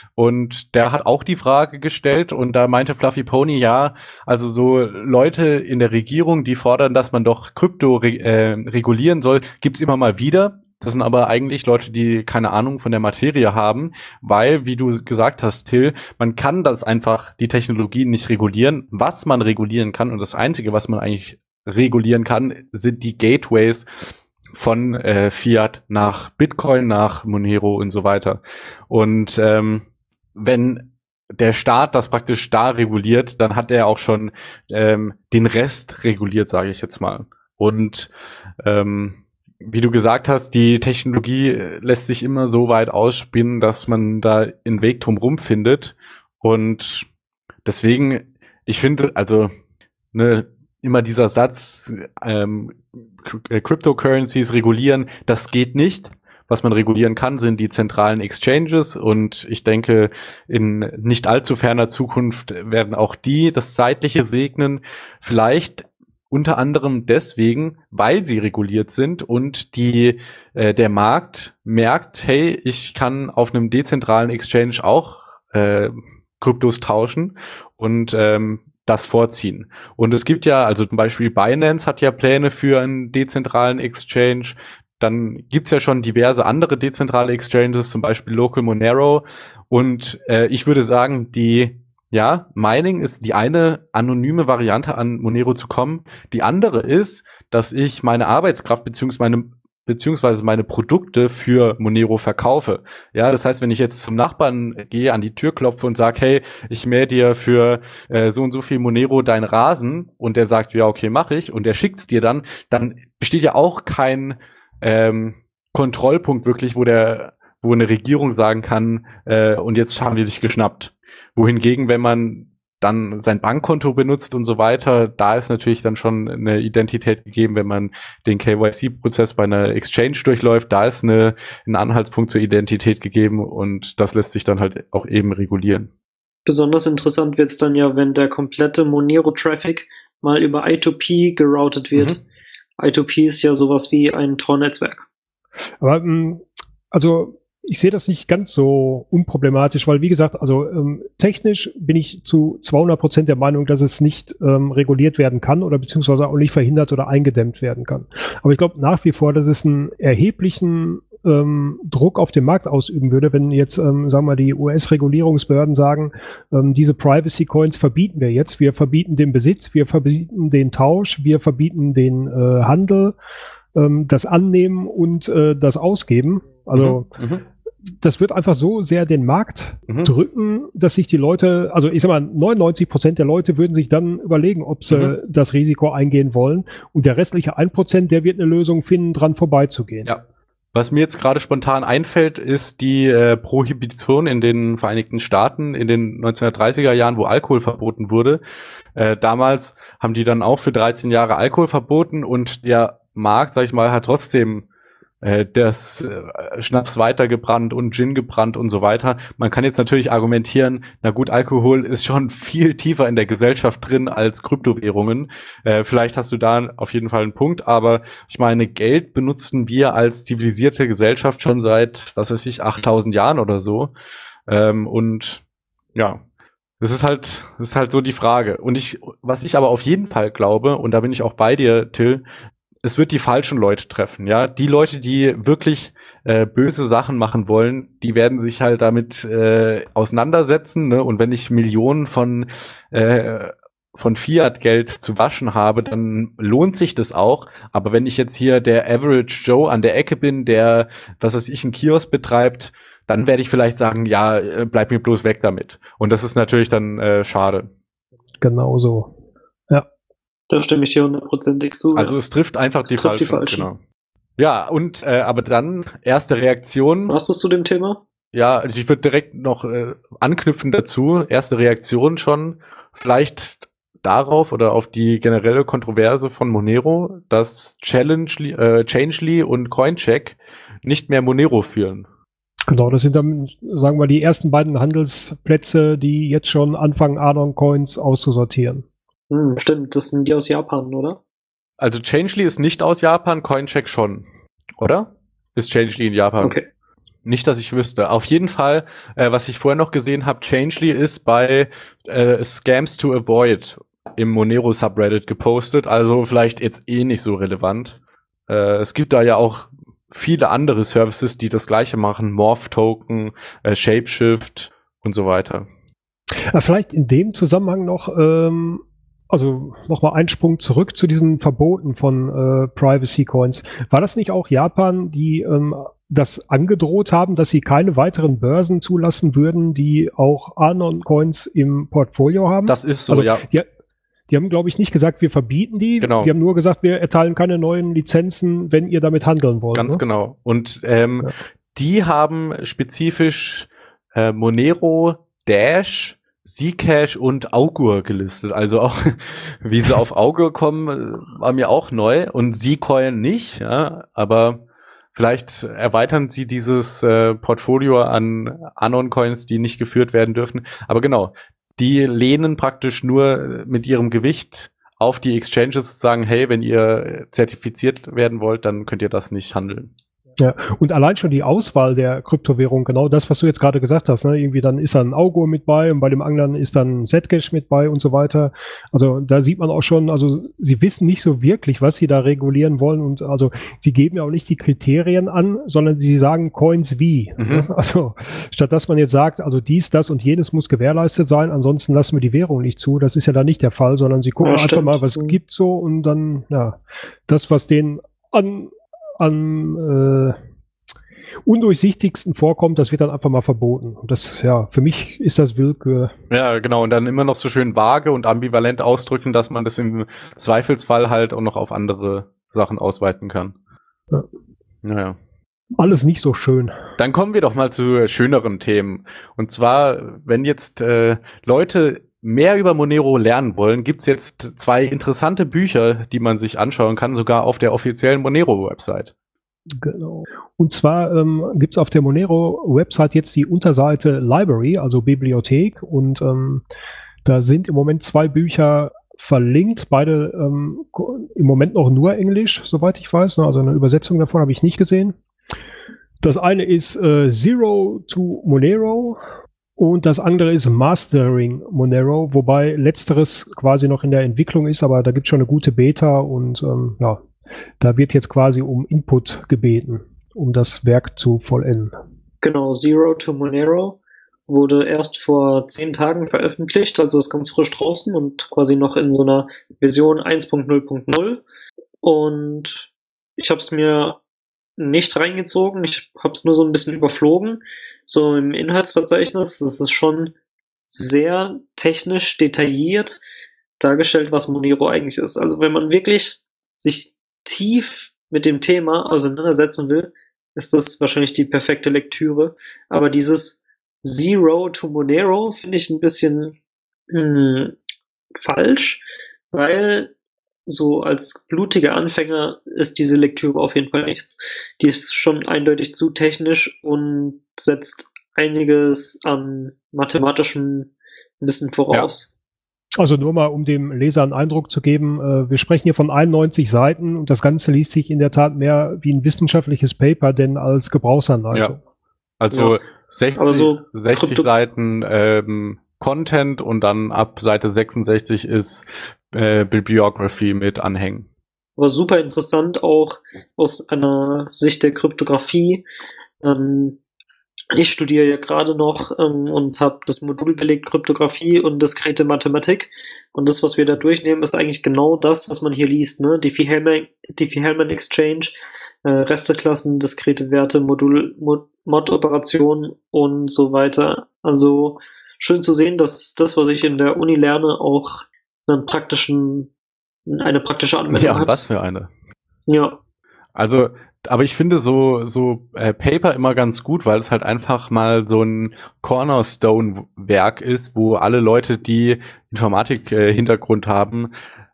Und der hat auch die Frage gestellt und da meinte Fluffy Pony, ja, also so Leute in der Regierung, die fordern, dass man doch Krypto regulieren soll, gibt's immer mal wieder. Das sind aber eigentlich Leute, die keine Ahnung von der Materie haben, weil, wie du gesagt hast, Till, man kann das einfach, die Technologie nicht regulieren. Was man regulieren kann und das Einzige, was man eigentlich regulieren kann, sind die Gateways von Fiat nach Bitcoin, nach Monero und so weiter. Und wenn der Staat das praktisch da reguliert, dann hat er auch schon den Rest reguliert, sage ich jetzt mal. Und wie du gesagt hast, die Technologie lässt sich immer so weit ausspinnen, dass man da einen Weg drumherum findet. Und deswegen, ich finde, also immer dieser Satz, Cryptocurrencies regulieren, das geht nicht. Was man regulieren kann, sind die zentralen Exchanges und ich denke, in nicht allzu ferner Zukunft werden auch die das Zeitliche segnen. Vielleicht unter anderem deswegen, weil sie reguliert sind und der Markt merkt, hey, ich kann auf einem dezentralen Exchange auch Kryptos tauschen und das vorziehen. Und es gibt ja, also zum Beispiel Binance hat ja Pläne für einen dezentralen Exchange. Dann gibt's ja schon diverse andere dezentrale Exchanges, zum Beispiel Local Monero. Und ich würde sagen, Mining ist die eine anonyme Variante, an Monero zu kommen. Die andere ist, dass ich meine Arbeitskraft beziehungsweise meine Produkte für Monero verkaufe. Ja, das heißt, wenn ich jetzt zum Nachbarn gehe, an die Tür klopfe und sage, hey, ich mähe dir für so und so viel Monero deinen Rasen und der sagt, ja, okay, mache ich und der schickt's dir dann besteht ja auch kein Kontrollpunkt wirklich, wo eine Regierung sagen kann, und jetzt haben wir dich geschnappt. Wohingegen, wenn man dann sein Bankkonto benutzt und so weiter, da ist natürlich dann schon eine Identität gegeben, wenn man den KYC-Prozess bei einer Exchange durchläuft, da ist ein Anhaltspunkt zur Identität gegeben und das lässt sich dann halt auch eben regulieren. Besonders interessant wird es dann ja, wenn der komplette Monero-Traffic mal über I2P geroutet wird. I2P ist ja sowas wie ein Tor-Netzwerk. Aber also ich sehe das nicht ganz so unproblematisch, weil wie gesagt, also technisch bin ich zu 200% der Meinung, dass es nicht reguliert werden kann oder beziehungsweise auch nicht verhindert oder eingedämmt werden kann. Aber ich glaube nach wie vor, dass es einen erheblichen Druck auf den Markt ausüben würde, wenn jetzt, sagen wir mal, die US-Regulierungsbehörden sagen, diese Privacy-Coins verbieten wir jetzt. Wir verbieten den Besitz, wir verbieten den Tausch, wir verbieten den Handel, das Annehmen und das Ausgeben. Also das wird einfach so sehr den Markt drücken, dass sich die Leute, also ich sag mal, 99% der Leute würden sich dann überlegen, ob sie das Risiko eingehen wollen. Und der restliche 1%, der wird eine Lösung finden, dran vorbeizugehen. Ja. Was mir jetzt gerade spontan einfällt, ist die Prohibition in den Vereinigten Staaten in den 1930er Jahren, wo Alkohol verboten wurde. Damals haben die dann auch für 13 Jahre Alkohol verboten und der Markt, sag ich mal, hat trotzdem das Schnaps weitergebrannt und Gin gebrannt und so weiter. Man kann jetzt natürlich argumentieren, na gut, Alkohol ist schon viel tiefer in der Gesellschaft drin als Kryptowährungen. Vielleicht hast du da auf jeden Fall einen Punkt, aber ich meine, Geld benutzen wir als zivilisierte Gesellschaft schon seit, 8000 Jahren oder so. Und ja, das ist halt so die Frage. Und was ich aber auf jeden Fall glaube, und da bin ich auch bei dir, Till, es wird die falschen Leute treffen, ja. Die Leute, die wirklich böse Sachen machen wollen, die werden sich halt damit auseinandersetzen, ne? Und wenn ich Millionen von Fiat-Geld zu waschen habe, dann lohnt sich das auch. Aber wenn ich jetzt hier der Average Joe an der Ecke bin, der, einen Kiosk betreibt, dann werde ich vielleicht sagen, ja, bleib mir bloß weg damit. Und das ist natürlich dann schade. Genau so. Ja. Da stimme ich dir 100%ig zu. Also es trifft einfach die Falschen. Genau. Ja, und aber dann erste Reaktion. Was hast du zu dem Thema? Ja, also ich würde direkt noch anknüpfen dazu. Erste Reaktion schon vielleicht darauf oder auf die generelle Kontroverse von Monero, dass Changely und Coincheck nicht mehr Monero führen. Genau, das sind dann, sagen wir, die ersten beiden Handelsplätze, die jetzt schon anfangen, Anon-Coins auszusortieren. Stimmt, das sind die aus Japan, oder? Also Changely ist nicht aus Japan, Coincheck schon, oder? Ist Changely in Japan? Okay. Nicht, dass ich wüsste. Auf jeden Fall, was ich vorher noch gesehen habe, Changely ist bei Scams to Avoid im Monero Subreddit gepostet, also vielleicht jetzt nicht so relevant. Es gibt da ja auch viele andere Services, die das Gleiche machen, Morph-Token, Shapeshift und so weiter. Vielleicht in dem Zusammenhang noch, also nochmal einen Sprung zurück zu diesen Verboten von Privacy Coins. War das nicht auch Japan, die das angedroht haben, dass sie keine weiteren Börsen zulassen würden, die auch Anon-Coins im Portfolio haben? Das ist so, also, ja. Die haben, glaube ich, nicht gesagt, wir verbieten die. Genau. Die haben nur gesagt, wir erteilen keine neuen Lizenzen, wenn ihr damit handeln wollt. Ganz genau. Und die haben spezifisch Monero, Dash, Zcash und Augur gelistet. Also auch, wie sie auf Augur kommen, war mir auch neu. Und Zcoin nicht, ja. Aber vielleicht erweitern sie dieses Portfolio an Anon-Coins, die nicht geführt werden dürfen. Aber genau, die lehnen praktisch nur mit ihrem Gewicht auf die Exchanges, sagen, hey, wenn ihr zertifiziert werden wollt, dann könnt ihr das nicht handeln. Ja, und allein schon die Auswahl der Kryptowährung, genau das, was du jetzt gerade gesagt hast, ne? Irgendwie dann ist dann Augur mit bei und bei dem anderen ist dann Zcash mit bei und so weiter. Also da sieht man auch schon, also sie wissen nicht so wirklich, was sie da regulieren wollen und also sie geben ja auch nicht die Kriterien an, sondern sie sagen Coins wie. Ne? Also statt dass man jetzt sagt, also dies, das und jenes muss gewährleistet sein, ansonsten lassen wir die Währung nicht zu. Das ist ja da nicht der Fall, sondern sie gucken einfach mal, was gibt so und dann, ja, das, was denen am undurchsichtigsten vorkommt, das wird dann einfach mal verboten. Und das, ja, für mich ist das Willkür. Ja, genau. Und dann immer noch so schön vage und ambivalent ausdrücken, dass man das im Zweifelsfall halt auch noch auf andere Sachen ausweiten kann. Ja. Naja. Alles nicht so schön. Dann kommen wir doch mal zu schöneren Themen. Und zwar, wenn jetzt Leute mehr über Monero lernen wollen, gibt's jetzt 2 interessante Bücher, die man sich anschauen kann, sogar auf der offiziellen Monero-Website. Genau. Und zwar gibt es auf der Monero-Website jetzt die Unterseite Library, also Bibliothek. Und da sind im Moment 2 Bücher verlinkt, beide im Moment noch nur Englisch, soweit ich weiß. Also eine Übersetzung davon habe ich nicht gesehen. Das eine ist Zero to Monero und das andere ist Mastering Monero, wobei letzteres quasi noch in der Entwicklung ist, aber da gibt es schon eine gute Beta und ja, da wird jetzt quasi um Input gebeten, um das Werk zu vollenden. Genau, Zero to Monero wurde erst vor 10 Tagen veröffentlicht, also ist ganz frisch draußen und quasi noch in so einer Version 1.0.0. Und ich habe es mir nicht reingezogen, ich habe es nur so ein bisschen überflogen. So im Inhaltsverzeichnis, das ist schon sehr technisch detailliert dargestellt, was Monero eigentlich ist. Also wenn man wirklich sich tief mit dem Thema auseinandersetzen will, ist das wahrscheinlich die perfekte Lektüre. Aber dieses Zero to Monero finde ich ein bisschen falsch, weil so als blutiger Anfänger ist diese Lektüre auf jeden Fall nichts. Die ist schon eindeutig zu technisch und setzt einiges an mathematischem Wissen voraus. Ja. Also nur mal, um dem Leser einen Eindruck zu geben, wir sprechen hier von 91 Seiten und das Ganze liest sich in der Tat mehr wie ein wissenschaftliches Paper, denn als Gebrauchsanleitung. Ja. Also Ja. 60 Seiten Content und dann ab Seite 66 ist Bibliography mit Anhängen. Aber super interessant auch aus einer Sicht der Kryptographie. Ich studiere ja gerade noch und habe das Modul belegt Kryptographie und diskrete Mathematik. Und das, was wir da durchnehmen, ist eigentlich genau das, was man hier liest. Ne? Diffie-Hellman Exchange, Resteklassen, diskrete Werte, Mod-Operationen und so weiter. Also schön zu sehen, dass das, was ich in der Uni lerne, auch eine praktische Anwendung hat. Ja, und was für eine. Ja. Also, aber ich finde so Paper immer ganz gut, weil es halt einfach mal so ein Cornerstone-Werk ist, wo alle Leute, die Informatik-Hintergrund haben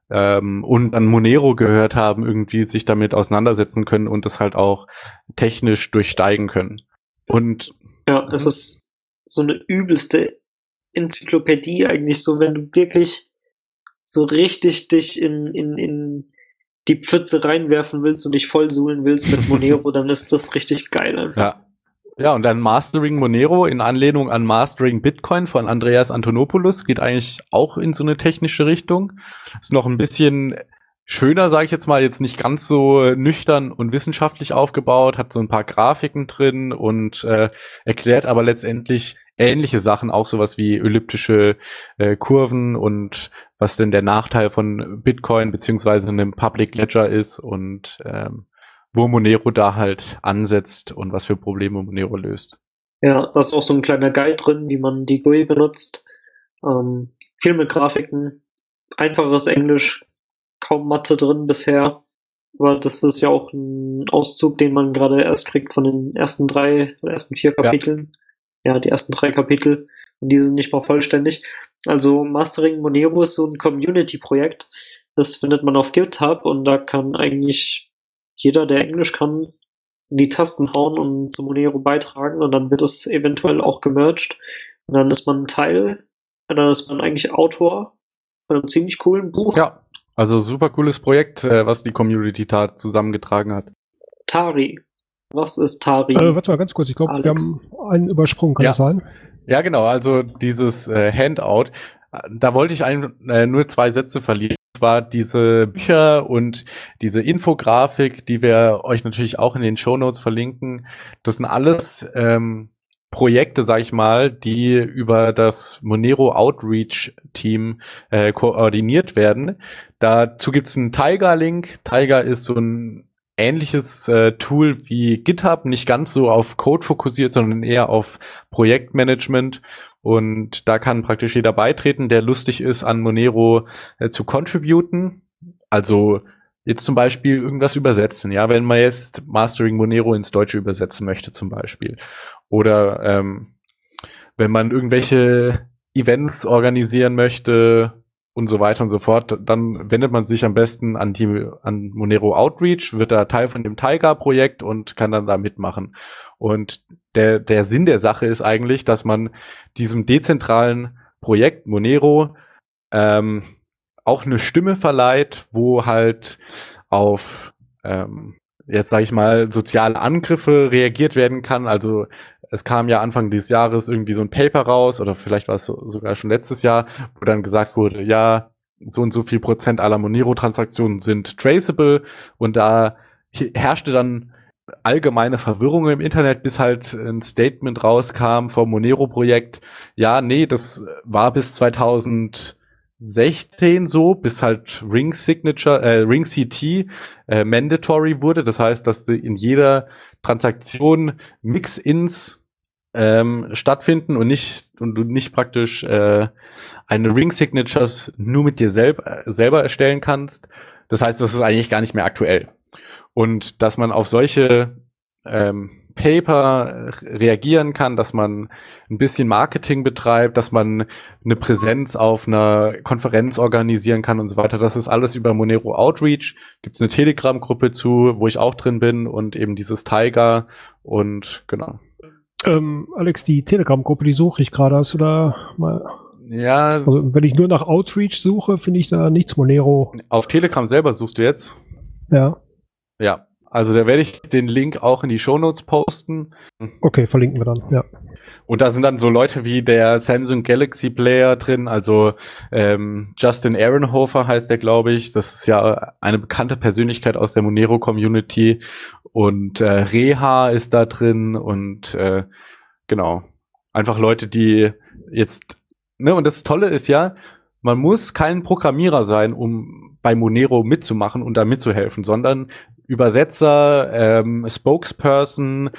und an Monero gehört haben, irgendwie sich damit auseinandersetzen können und das halt auch technisch durchsteigen können. Und ja, es ist so eine übelste Enzyklopädie eigentlich so, wenn du wirklich so richtig dich in die Pfütze reinwerfen willst und dich vollsuhlen willst mit Monero, dann ist das richtig geil einfach. Ja, und dann Mastering Monero in Anlehnung an Mastering Bitcoin von Andreas Antonopoulos geht eigentlich auch in so eine technische Richtung. Ist noch ein bisschen schöner, sage ich jetzt mal, jetzt nicht ganz so nüchtern und wissenschaftlich aufgebaut, hat so ein paar Grafiken drin und erklärt aber letztendlich ähnliche Sachen, auch sowas wie elliptische Kurven und was denn der Nachteil von Bitcoin beziehungsweise einem Public Ledger ist und wo Monero da halt ansetzt und was für Probleme Monero löst. Ja, da ist auch so ein kleiner Guide drin, wie man die GUI benutzt. Viel mit Grafiken, einfaches Englisch, kaum Mathe drin bisher. Aber das ist ja auch ein Auszug, den man gerade erst kriegt von den ersten 3 oder ersten 4 Kapiteln. Ja, die ersten 3 Kapitel. Und die sind nicht mal vollständig. Also Mastering Monero ist so ein Community-Projekt. Das findet man auf GitHub und da kann eigentlich jeder, der Englisch kann, in die Tasten hauen und zu Monero beitragen und dann wird es eventuell auch gemerged. Und dann ist man Teil, und dann ist man eigentlich Autor von einem ziemlich coolen Buch. Ja, also super cooles Projekt, was die Community da zusammengetragen hat. Tari. Was ist Tari? Warte mal ganz kurz, ich glaube, wir haben einen übersprungen, kann das sein? Ja, genau, also dieses Handout, da wollte ich nur 2 Sätze verlieren. War diese Bücher und diese Infografik, die wir euch natürlich auch in den Shownotes verlinken, das sind alles Projekte, sag ich mal, die über das Monero Outreach Team koordiniert werden. Dazu gibt's einen Tiger-Link. Tiger ist so ein ähnliches Tool wie GitHub, nicht ganz so auf Code fokussiert, sondern eher auf Projektmanagement. Und da kann praktisch jeder beitreten, der lustig ist, an Monero zu contributen. Also jetzt zum Beispiel irgendwas übersetzen, ja, wenn man jetzt Mastering Monero ins Deutsche übersetzen möchte zum Beispiel. Oder wenn man irgendwelche Events organisieren möchte und so weiter und so fort, dann wendet man sich am besten an Monero Outreach, wird da Teil von dem Tiger-Projekt und kann dann da mitmachen. Und der Sinn der Sache ist eigentlich, dass man diesem dezentralen Projekt Monero auch eine Stimme verleiht, wo halt auf jetzt sage ich mal soziale Angriffe reagiert werden kann. Also es kam ja Anfang dieses Jahres irgendwie so ein Paper raus, oder vielleicht war es sogar schon letztes Jahr, wo dann gesagt wurde, ja, so und so viel Prozent aller Monero-Transaktionen sind traceable, und da herrschte dann allgemeine Verwirrung im Internet, bis halt ein Statement rauskam vom Monero-Projekt. Ja, nee, das war bis 2016 so, bis halt Ring CT mandatory wurde. Das heißt, dass in jeder Transaktion Mix-ins stattfinden und du nicht praktisch eine Ring Signatures nur mit dir selber erstellen kannst. Das heißt, das ist eigentlich gar nicht mehr aktuell. Und dass man auf solche Paper reagieren kann, dass man ein bisschen Marketing betreibt, dass man eine Präsenz auf einer Konferenz organisieren kann und so weiter. Das ist alles über Monero Outreach. Gibt es eine Telegram-Gruppe zu, wo ich auch drin bin, und eben dieses Tiger, und genau. Alex, die Telegram-Gruppe, die suche ich gerade. Hast du da mal... Ja. Also wenn ich nur nach Outreach suche, finde ich da nichts Monero. Auf Telegram selber suchst du jetzt? Ja. Ja. Also da werde ich den Link auch in die Shownotes posten. Okay, verlinken wir dann, ja. Und da sind dann so Leute wie der Samsung Galaxy Player drin, also Justin Ehrenhofer heißt der, glaube ich. Das ist ja eine bekannte Persönlichkeit aus der Monero-Community. Und Reha ist da drin und genau. Einfach Leute, die jetzt, ne, und das Tolle ist ja, man muss kein Programmierer sein, um bei Monero mitzumachen und da mitzuhelfen, sondern Übersetzer, Spokesperson,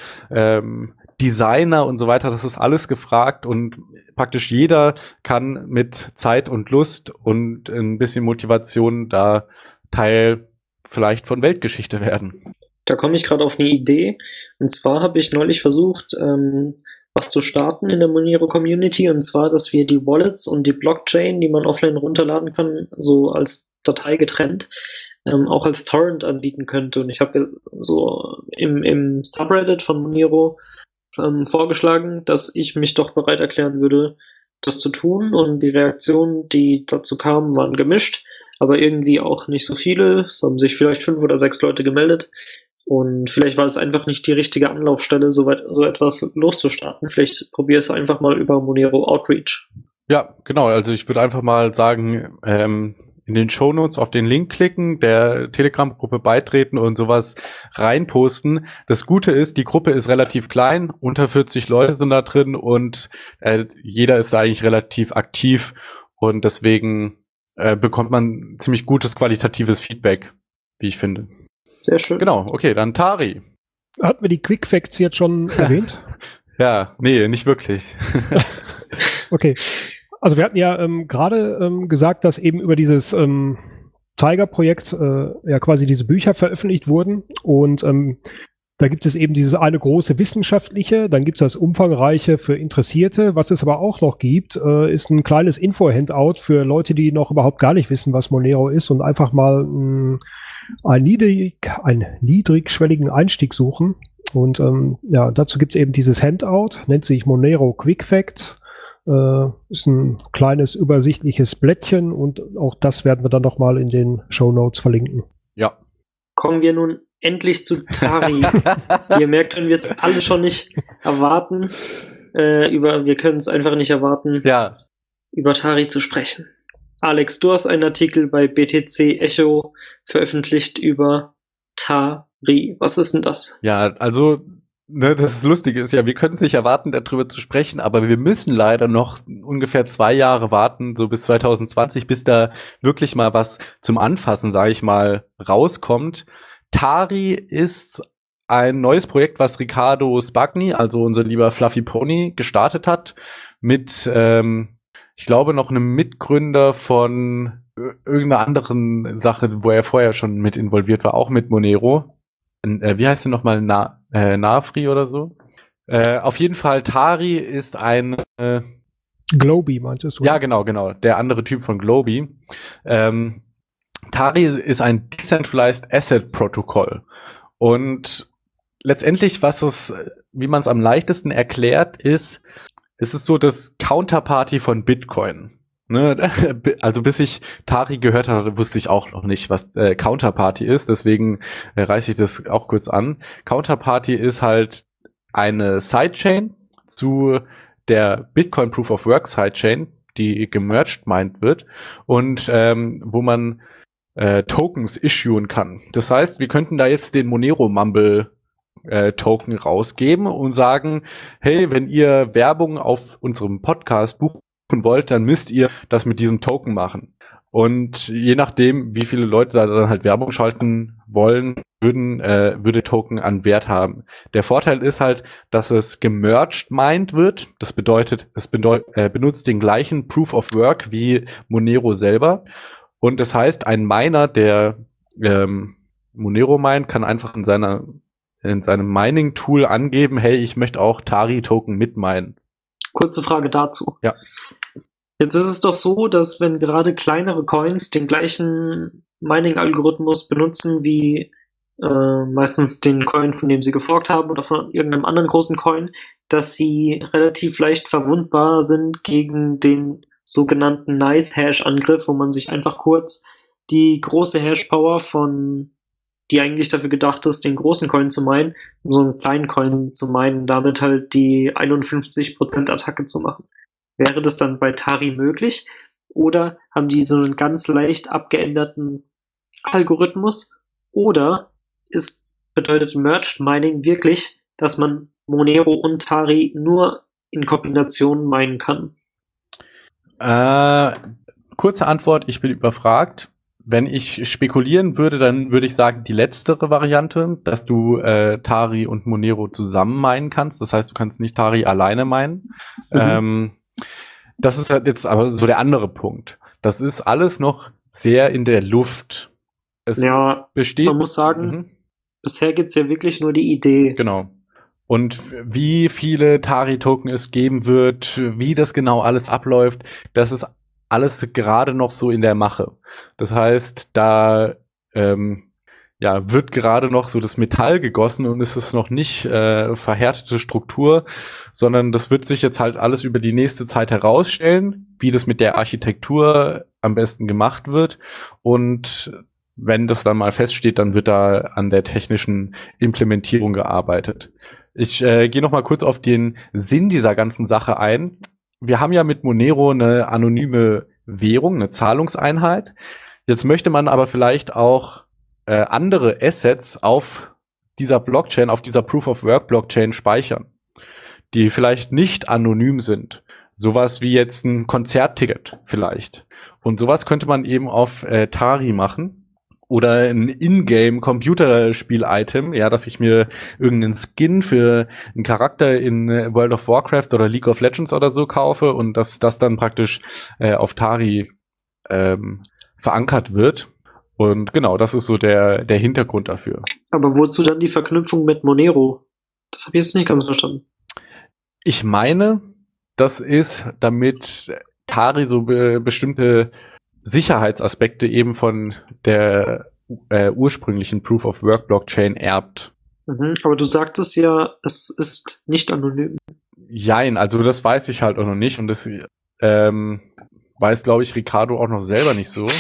Designer und so weiter, das ist alles gefragt, und praktisch jeder kann mit Zeit und Lust und ein bisschen Motivation da Teil vielleicht von Weltgeschichte werden. Da komme ich gerade auf eine Idee. Und zwar habe ich neulich versucht, was zu starten in der Monero Community, und zwar, dass wir die Wallets und die Blockchain, die man offline runterladen kann, so als Datei getrennt, auch als Torrent anbieten könnte. Und ich habe so im Subreddit von Monero vorgeschlagen, dass ich mich doch bereit erklären würde, das zu tun. Und die Reaktionen, die dazu kamen, waren gemischt, aber irgendwie auch nicht so viele. Es haben sich vielleicht 5 oder 6 Leute gemeldet. Und vielleicht war es einfach nicht die richtige Anlaufstelle, so etwas loszustarten. Vielleicht probier es einfach mal über Monero Outreach. Ja, genau. Also ich würde einfach mal sagen, in den Shownotes auf den Link klicken, der Telegram-Gruppe beitreten und sowas reinposten. Das Gute ist, die Gruppe ist relativ klein, unter 40 Leute sind da drin, und jeder ist da eigentlich relativ aktiv, und deswegen bekommt man ziemlich gutes qualitatives Feedback, wie ich finde. Sehr schön. Genau, okay, dann Tari. Hatten wir die Quick Facts jetzt schon erwähnt? Ja, nee, nicht wirklich. Okay. Also wir hatten ja gerade gesagt, dass eben über dieses Tiger-Projekt ja quasi diese Bücher veröffentlicht wurden, und da gibt es eben dieses eine große wissenschaftliche, dann gibt es das umfangreiche für Interessierte. Was es aber auch noch gibt, ist ein kleines Info-Handout für Leute, die noch überhaupt gar nicht wissen, was Monero ist, und einfach mal einen niedrigschwelligen Einstieg suchen. Und ja, dazu gibt es eben dieses Handout, nennt sich Monero Quick Facts. Ist ein kleines übersichtliches Blättchen, und auch das werden wir dann noch mal in den Shownotes verlinken. Ja. Kommen wir nun endlich zu Tari. Ihr merkt, können wir es alle schon nicht erwarten. Wir können es einfach nicht erwarten, Ja. über Tari zu sprechen. Alex, du hast einen Artikel bei BTC Echo veröffentlicht über Tari. Was ist denn das? Ja, also, ne, das Lustige ist ja, wir können es nicht erwarten, darüber zu sprechen, aber wir müssen leider noch ungefähr 2 Jahre warten, so bis 2020, bis da wirklich mal was zum Anfassen, sage ich mal, rauskommt. Tari ist ein neues Projekt, was Riccardo Spagni, also unser lieber Fluffy Pony, gestartet hat, mit, ich glaube, noch einem Mitgründer von irgendeiner anderen Sache, wo er vorher schon mit involviert war, auch mit Monero. Wie heißt der nochmal? Nafri oder so? Auf jeden Fall, Tari ist eine Globy meintest du? Ja, genau. Der andere Typ von Globy. Tari ist ein Decentralized Asset Protokoll. Und letztendlich, wie man es am leichtesten erklärt, ist, es ist so das Counterparty von Bitcoin. Ne? Also bis ich Tari gehört hatte, wusste ich auch noch nicht, was Counterparty ist. Deswegen reiße ich das auch kurz an. Counterparty ist halt eine Sidechain zu der Bitcoin Proof of Work Sidechain, die gemerged mined wird und wo man Tokens issuen kann. Das heißt, wir könnten da jetzt den Monero Mumble Token rausgeben und sagen, hey, wenn ihr Werbung auf unserem Podcast buchen wollt, dann müsst ihr das mit diesem Token machen. Und je nachdem, wie viele Leute da dann halt Werbung schalten wollen, würde Token an Wert haben. Der Vorteil ist halt, dass es gemerged mined wird. Das bedeutet, benutzt den gleichen Proof of Work wie Monero selber. Und das heißt, ein Miner, der Monero meint, kann einfach in seinem Mining-Tool angeben, hey, ich möchte auch Tari-Token mitminen. Kurze Frage dazu. Ja. Jetzt ist es doch so, dass wenn gerade kleinere Coins den gleichen Mining-Algorithmus benutzen wie meistens den Coin, von dem sie geforkt haben oder von irgendeinem anderen großen Coin, dass sie relativ leicht verwundbar sind gegen den sogenannten Nice-Hash-Angriff, wo man sich einfach kurz die große Hash-Power die eigentlich dafür gedacht ist, den großen Coin zu meinen, um so einen kleinen Coin zu meinen, damit halt die 51% Attacke zu machen. Wäre das dann bei Tari möglich? Oder haben die so einen ganz leicht abgeänderten Algorithmus? Oder bedeutet Merged Mining wirklich, dass man Monero und Tari nur in Kombination meinen kann? Kurze Antwort, ich bin überfragt. Wenn ich spekulieren würde, dann würde ich sagen, die letztere Variante, dass du Tari und Monero zusammen meinen kannst. Das heißt, du kannst nicht Tari alleine meinen. Das ist halt jetzt aber so der andere Punkt. Das ist alles noch sehr in der Luft. Es besteht. Man muss sagen, bisher gibt's ja wirklich nur die Idee. Genau. Und wie viele Tari-Token es geben wird, wie das genau alles abläuft, das ist alles gerade noch so in der Mache. Das heißt, da wird gerade noch so das Metall gegossen und es ist noch nicht verhärtete Struktur, sondern das wird sich jetzt halt alles über die nächste Zeit herausstellen, wie das mit der Architektur am besten gemacht wird. Und wenn das dann mal feststeht, dann wird da an der technischen Implementierung gearbeitet. Ich gehe noch mal kurz auf den Sinn dieser ganzen Sache ein. Wir haben ja mit Monero eine anonyme Währung, eine Zahlungseinheit. Jetzt möchte man aber vielleicht auch andere Assets auf dieser Blockchain, auf dieser Proof-of-Work-Blockchain speichern, die vielleicht nicht anonym sind. Sowas wie jetzt ein Konzertticket vielleicht. Und sowas könnte man eben auf Tari machen. Oder ein Ingame-Computerspiel-Item, ja, dass ich mir irgendeinen Skin für einen Charakter in World of Warcraft oder League of Legends oder so kaufe und dass das dann praktisch auf Tari verankert wird. Und genau, das ist so der Hintergrund dafür. Aber wozu dann die Verknüpfung mit Monero? Das habe ich jetzt nicht ganz verstanden. Ich meine, das ist, damit Tari so bestimmte Sicherheitsaspekte eben von der ursprünglichen Proof-of-Work-Blockchain erbt. Aber du sagtest ja, es ist nicht anonym. Jein, also das weiß ich halt auch noch nicht und das weiß, glaube ich, Ricardo auch noch selber nicht so.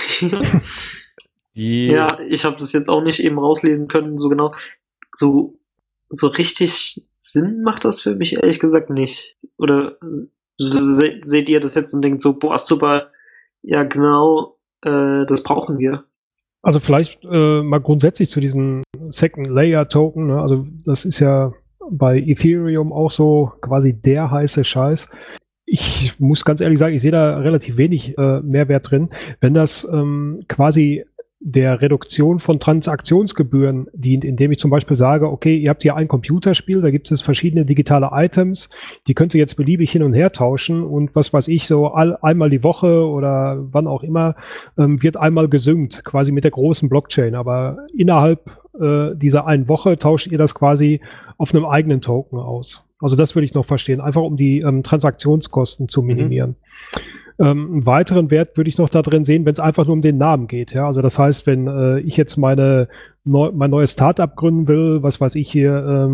Ja, ich habe das jetzt auch nicht eben rauslesen können, so genau. So richtig Sinn macht das für mich ehrlich gesagt nicht. Oder seht ihr das jetzt und denkt so, boah, super, ja genau, das brauchen wir. Also vielleicht mal grundsätzlich zu diesen Second-Layer-Token, ne? Also das ist ja bei Ethereum auch so quasi der heiße Scheiß. Ich muss ganz ehrlich sagen, ich sehe da relativ wenig Mehrwert drin. Wenn das quasi der Reduktion von Transaktionsgebühren dient, indem ich zum Beispiel sage, okay, ihr habt hier ein Computerspiel, da gibt es verschiedene digitale Items, die könnt ihr jetzt beliebig hin und her tauschen und was weiß ich, so einmal die Woche oder wann auch immer, wird einmal gesynkt, quasi mit der großen Blockchain. Aber innerhalb dieser einen Woche tauscht ihr das quasi auf einem eigenen Token aus. Also das würde ich noch verstehen, einfach um die Transaktionskosten zu minimieren. Einen weiteren Wert würde ich noch da drin sehen, wenn es einfach nur um den Namen geht. Ja? Also das heißt, wenn ich jetzt mein neues Startup gründen will, was weiß ich hier,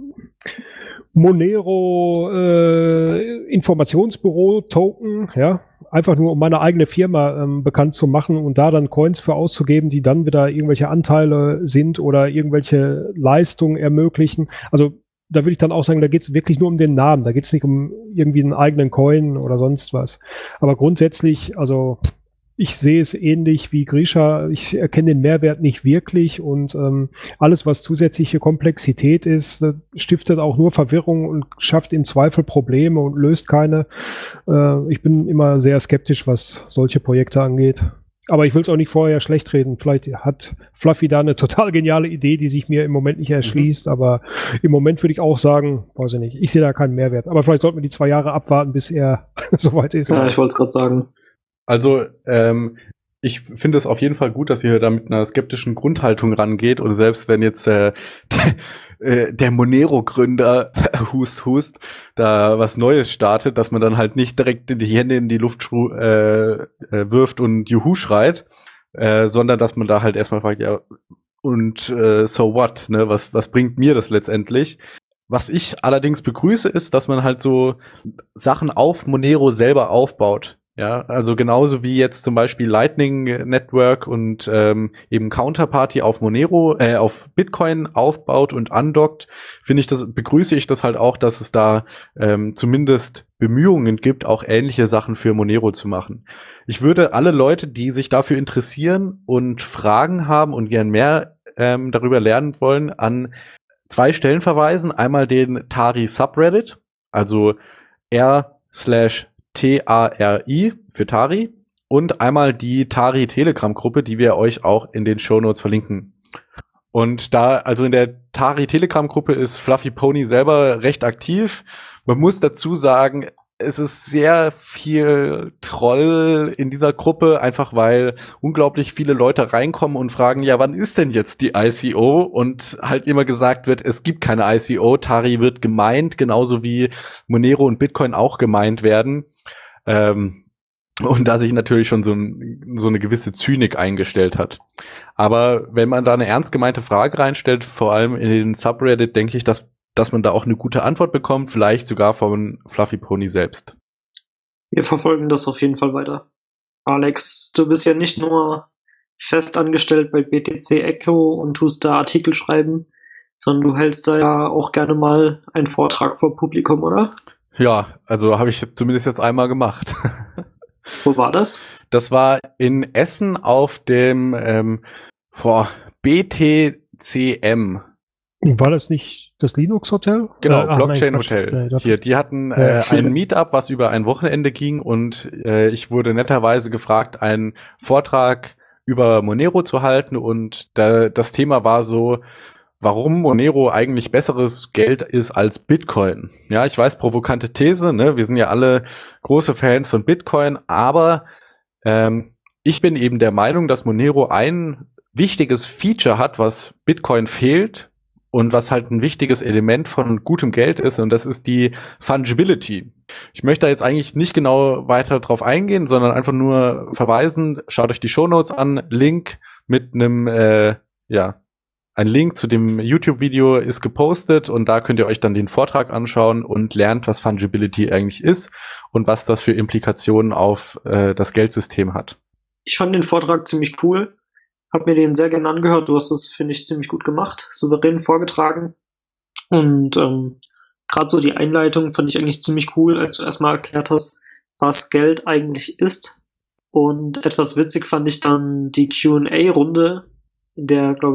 Monero Informationsbüro Token, ja, einfach nur um meine eigene Firma bekannt zu machen und da dann Coins für auszugeben, die dann wieder irgendwelche Anteile sind oder irgendwelche Leistungen ermöglichen. Also da würde ich dann auch sagen, da geht es wirklich nur um den Namen. Da geht es nicht um irgendwie einen eigenen Coin oder sonst was. Aber grundsätzlich, also ich sehe es ähnlich wie Grisha. Ich erkenne den Mehrwert nicht wirklich und alles, was zusätzliche Komplexität ist, stiftet auch nur Verwirrung und schafft im Zweifel Probleme und löst keine. Ich bin immer sehr skeptisch, was solche Projekte angeht. Aber ich will es auch nicht vorher schlecht reden. Vielleicht hat Fluffy da eine total geniale Idee, die sich mir im Moment nicht erschließt. Aber im Moment würde ich auch sagen, weiß ich nicht, ich sehe da keinen Mehrwert. Aber vielleicht sollten wir die 2 Jahre abwarten, bis er soweit ist. Ja, ich wollte es gerade sagen. Also, ich finde es auf jeden Fall gut, dass ihr da mit einer skeptischen Grundhaltung rangeht und selbst wenn jetzt der Monero-Gründer hust, da was Neues startet, dass man dann halt nicht direkt die Hände in die Luft wirft und Juhu schreit, sondern dass man da halt erstmal fragt, ja, und so what, ne, was bringt mir das letztendlich? Was ich allerdings begrüße, ist, dass man halt so Sachen auf Monero selber aufbaut. Ja, also genauso wie jetzt zum Beispiel Lightning Network und eben Counterparty auf Monero, auf Bitcoin aufbaut und andockt, begrüße ich das halt auch, dass es da zumindest Bemühungen gibt, auch ähnliche Sachen für Monero zu machen. Ich würde alle Leute, die sich dafür interessieren und Fragen haben und gern mehr darüber lernen wollen, an 2 Stellen verweisen. Einmal den Tari Subreddit, also r/TARI für Tari und einmal die Tari Telegram-Gruppe, die wir euch auch in den Shownotes verlinken. Und da, also in der Tari Telegram-Gruppe ist Fluffy Pony selber recht aktiv. Man muss dazu sagen, es ist sehr viel Troll in dieser Gruppe, einfach weil unglaublich viele Leute reinkommen und fragen, ja, wann ist denn jetzt die ICO? Und halt immer gesagt wird, es gibt keine ICO, Tari wird gemeint, genauso wie Monero und Bitcoin auch gemeint werden. Und da sich natürlich schon so eine gewisse Zynik eingestellt hat. Aber wenn man da eine ernst gemeinte Frage reinstellt, vor allem in den Subreddit, denke ich, dass man da auch eine gute Antwort bekommt, vielleicht sogar von Fluffy Pony selbst. Wir verfolgen das auf jeden Fall weiter. Alex, du bist ja nicht nur fest angestellt bei BTC Echo und tust da Artikel schreiben, sondern du hältst da ja auch gerne mal einen Vortrag vor Publikum, oder? Ja, also habe ich zumindest jetzt einmal gemacht. Wo war das? Das war in Essen auf dem BTCM. War das nicht das Linux-Hotel? Genau, Blockchain-Hotel. Hier, die hatten ein Meetup, was über ein Wochenende ging und ich wurde netterweise gefragt, einen Vortrag über Monero zu halten und das Thema war so, warum Monero eigentlich besseres Geld ist als Bitcoin. Ja, ich weiß, provokante These, ne? Wir sind ja alle große Fans von Bitcoin, aber ich bin eben der Meinung, dass Monero ein wichtiges Feature hat, was Bitcoin fehlt und was halt ein wichtiges Element von gutem Geld ist, und das ist die Fungibility. Ich möchte da jetzt eigentlich nicht genau weiter drauf eingehen, sondern einfach nur verweisen, schaut euch die Shownotes an, Link mit einem, ein Link zu dem YouTube-Video ist gepostet und da könnt ihr euch dann den Vortrag anschauen und lernt, was Fungibility eigentlich ist und was das für Implikationen auf das Geldsystem hat. Ich fand den Vortrag ziemlich cool. Hab mir den sehr gerne angehört. Du hast das, finde ich, ziemlich gut gemacht. Souverän vorgetragen. Und gerade so die Einleitung fand ich eigentlich ziemlich cool, als du erstmal erklärt hast, was Geld eigentlich ist. Und etwas witzig fand ich dann die Q&A-Runde, in der, glaube ich,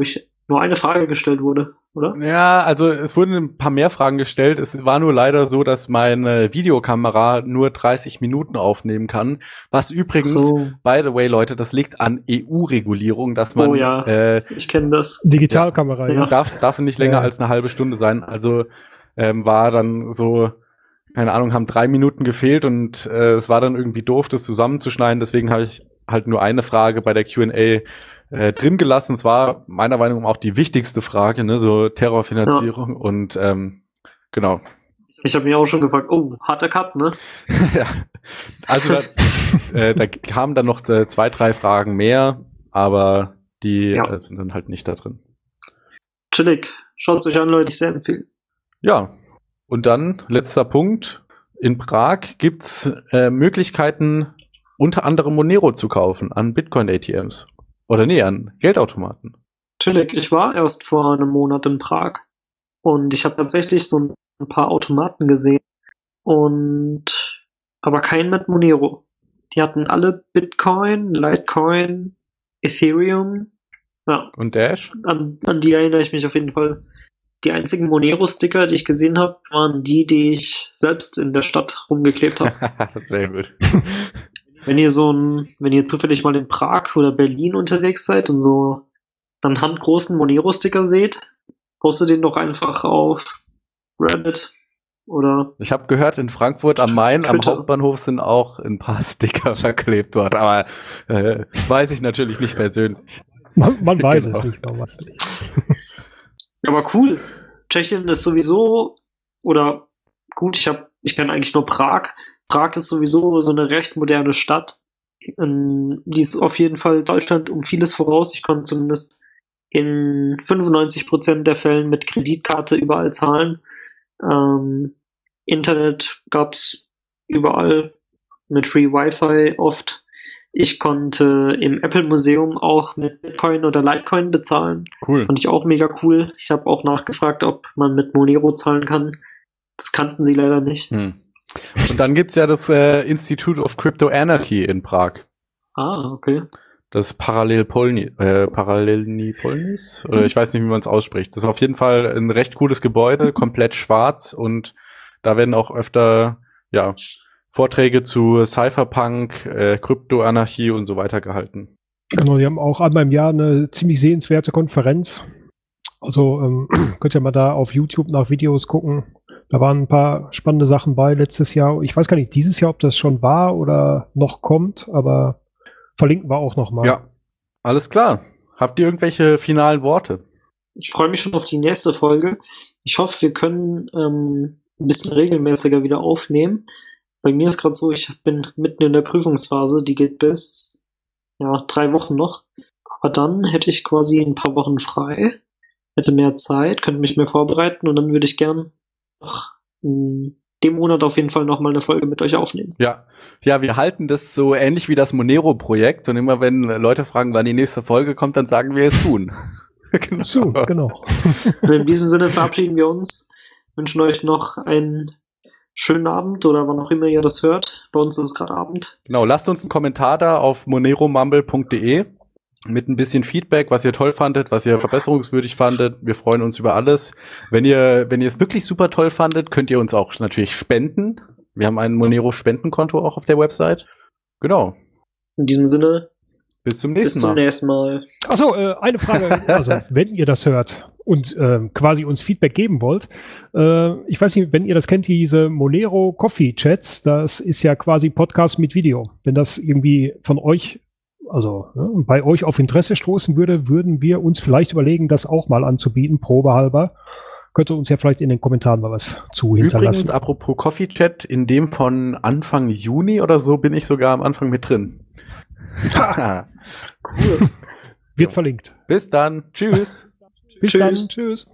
nur eine Frage gestellt wurde, oder? Ja, also es wurden ein paar mehr Fragen gestellt. Es war nur leider so, dass meine Videokamera nur 30 Minuten aufnehmen kann. Was übrigens, by the way, Leute, das liegt an EU-Regulierung, dass man ich kenne das. Digitalkamera, ja. Darf nicht länger als eine halbe Stunde sein. Also war dann so, keine Ahnung, haben 3 Minuten gefehlt und es war dann irgendwie doof, das zusammenzuschneiden. Deswegen habe ich halt nur eine Frage bei der Q&A drin gelassen. Es war meiner Meinung nach auch die wichtigste Frage, ne, so Terrorfinanzierung und genau. Ich habe mich auch schon gefragt, harter Cut, ne? Ja, also da kamen dann noch 2, 3 Fragen mehr, aber die sind dann halt nicht da drin. Chillig. Schaut euch an, Leute, ich sehr empfehlen. Ja, und dann letzter Punkt. In Prag gibt's Möglichkeiten, unter anderem Monero zu kaufen an Bitcoin-ATMs. Oder nee, an Geldautomaten. Chillig. Ich war erst vor einem Monat in Prag und ich habe tatsächlich so ein paar Automaten gesehen aber keinen mit Monero. Die hatten alle Bitcoin, Litecoin, Ethereum. Ja. Und Dash? An die erinnere ich mich auf jeden Fall. Die einzigen Monero-Sticker, die ich gesehen habe, waren die ich selbst in der Stadt rumgeklebt habe. Sehr gut. Wenn ihr zufällig mal in Prag oder Berlin unterwegs seid und so einen handgroßen Monero-Sticker seht, postet den doch einfach auf Reddit oder. Ich habe gehört, in Frankfurt am Main, Twitter. Am Hauptbahnhof sind auch ein paar Sticker verklebt worden, aber weiß ich natürlich nicht persönlich. Man weiß es nicht, man weiß nicht. Aber cool. Tschechien ist sowieso, oder gut, ich kenne eigentlich nur Prag. Prag ist sowieso so eine recht moderne Stadt. Die ist auf jeden Fall Deutschland um vieles voraus. Ich konnte zumindest in 95% der Fällen mit Kreditkarte überall zahlen. Internet gab's überall mit Free Wi-Fi oft. Ich konnte im Apple-Museum auch mit Bitcoin oder Litecoin bezahlen. Cool. Fand ich auch mega cool. Ich habe auch nachgefragt, ob man mit Monero zahlen kann. Das kannten sie leider nicht. Und dann gibt's ja das Institute of Crypto Anarchy in Prag. Ah, okay. Das Parallelnipolnis? Oder ich weiß nicht, wie man es ausspricht. Das ist auf jeden Fall ein recht cooles Gebäude, komplett schwarz, und da werden auch öfter Vorträge zu Cypherpunk, Kryptoanarchie und so weiter gehalten. Genau, die haben auch einmal im Jahr eine ziemlich sehenswerte Konferenz. Also könnt ihr mal da auf YouTube nach Videos gucken. Da waren ein paar spannende Sachen bei letztes Jahr. Ich weiß gar nicht, dieses Jahr, ob das schon war oder noch kommt, aber verlinken wir auch noch mal. Ja, alles klar. Habt ihr irgendwelche finalen Worte? Ich freue mich schon auf die nächste Folge. Ich hoffe, wir können ein bisschen regelmäßiger wieder aufnehmen. Bei mir ist gerade so, ich bin mitten in der Prüfungsphase, die geht bis 3 Wochen noch. Aber dann hätte ich quasi ein paar Wochen frei, hätte mehr Zeit, könnte mich mehr vorbereiten, und dann würde ich gern noch in dem Monat auf jeden Fall noch mal eine Folge mit euch aufnehmen. Ja, wir halten das so ähnlich wie das Monero-Projekt, und immer wenn Leute fragen, wann die nächste Folge kommt, dann sagen wir es soon. Genau. Und in diesem Sinne verabschieden wir uns, wünschen euch noch einen schönen Abend oder wann auch immer ihr das hört. Bei uns ist es gerade Abend. Genau, lasst uns einen Kommentar da auf moneromumble.de mit ein bisschen Feedback, was ihr toll fandet, was ihr verbesserungswürdig fandet. Wir freuen uns über alles. Wenn ihr es wirklich super toll fandet, könnt ihr uns auch natürlich spenden. Wir haben ein Monero-Spendenkonto auch auf der Website. Genau. In diesem Sinne, bis zum nächsten Mal. Achso, eine Frage. Also, wenn ihr das hört und quasi uns Feedback geben wollt, ich weiß nicht, wenn ihr das kennt, diese Monero Coffee Chats, das ist ja quasi Podcast mit Video. Wenn das irgendwie von euch, bei euch auf Interesse stoßen würde, würden wir uns vielleicht überlegen, das auch mal anzubieten, probehalber. Könnt ihr uns ja vielleicht in den Kommentaren mal was zu hinterlassen. Übrigens, apropos Coffee Chat, in dem von Anfang Juni oder so bin ich sogar am Anfang mit drin. Cool. Wird verlinkt. Bis dann. Tschüss. Bis dann. Tschüss.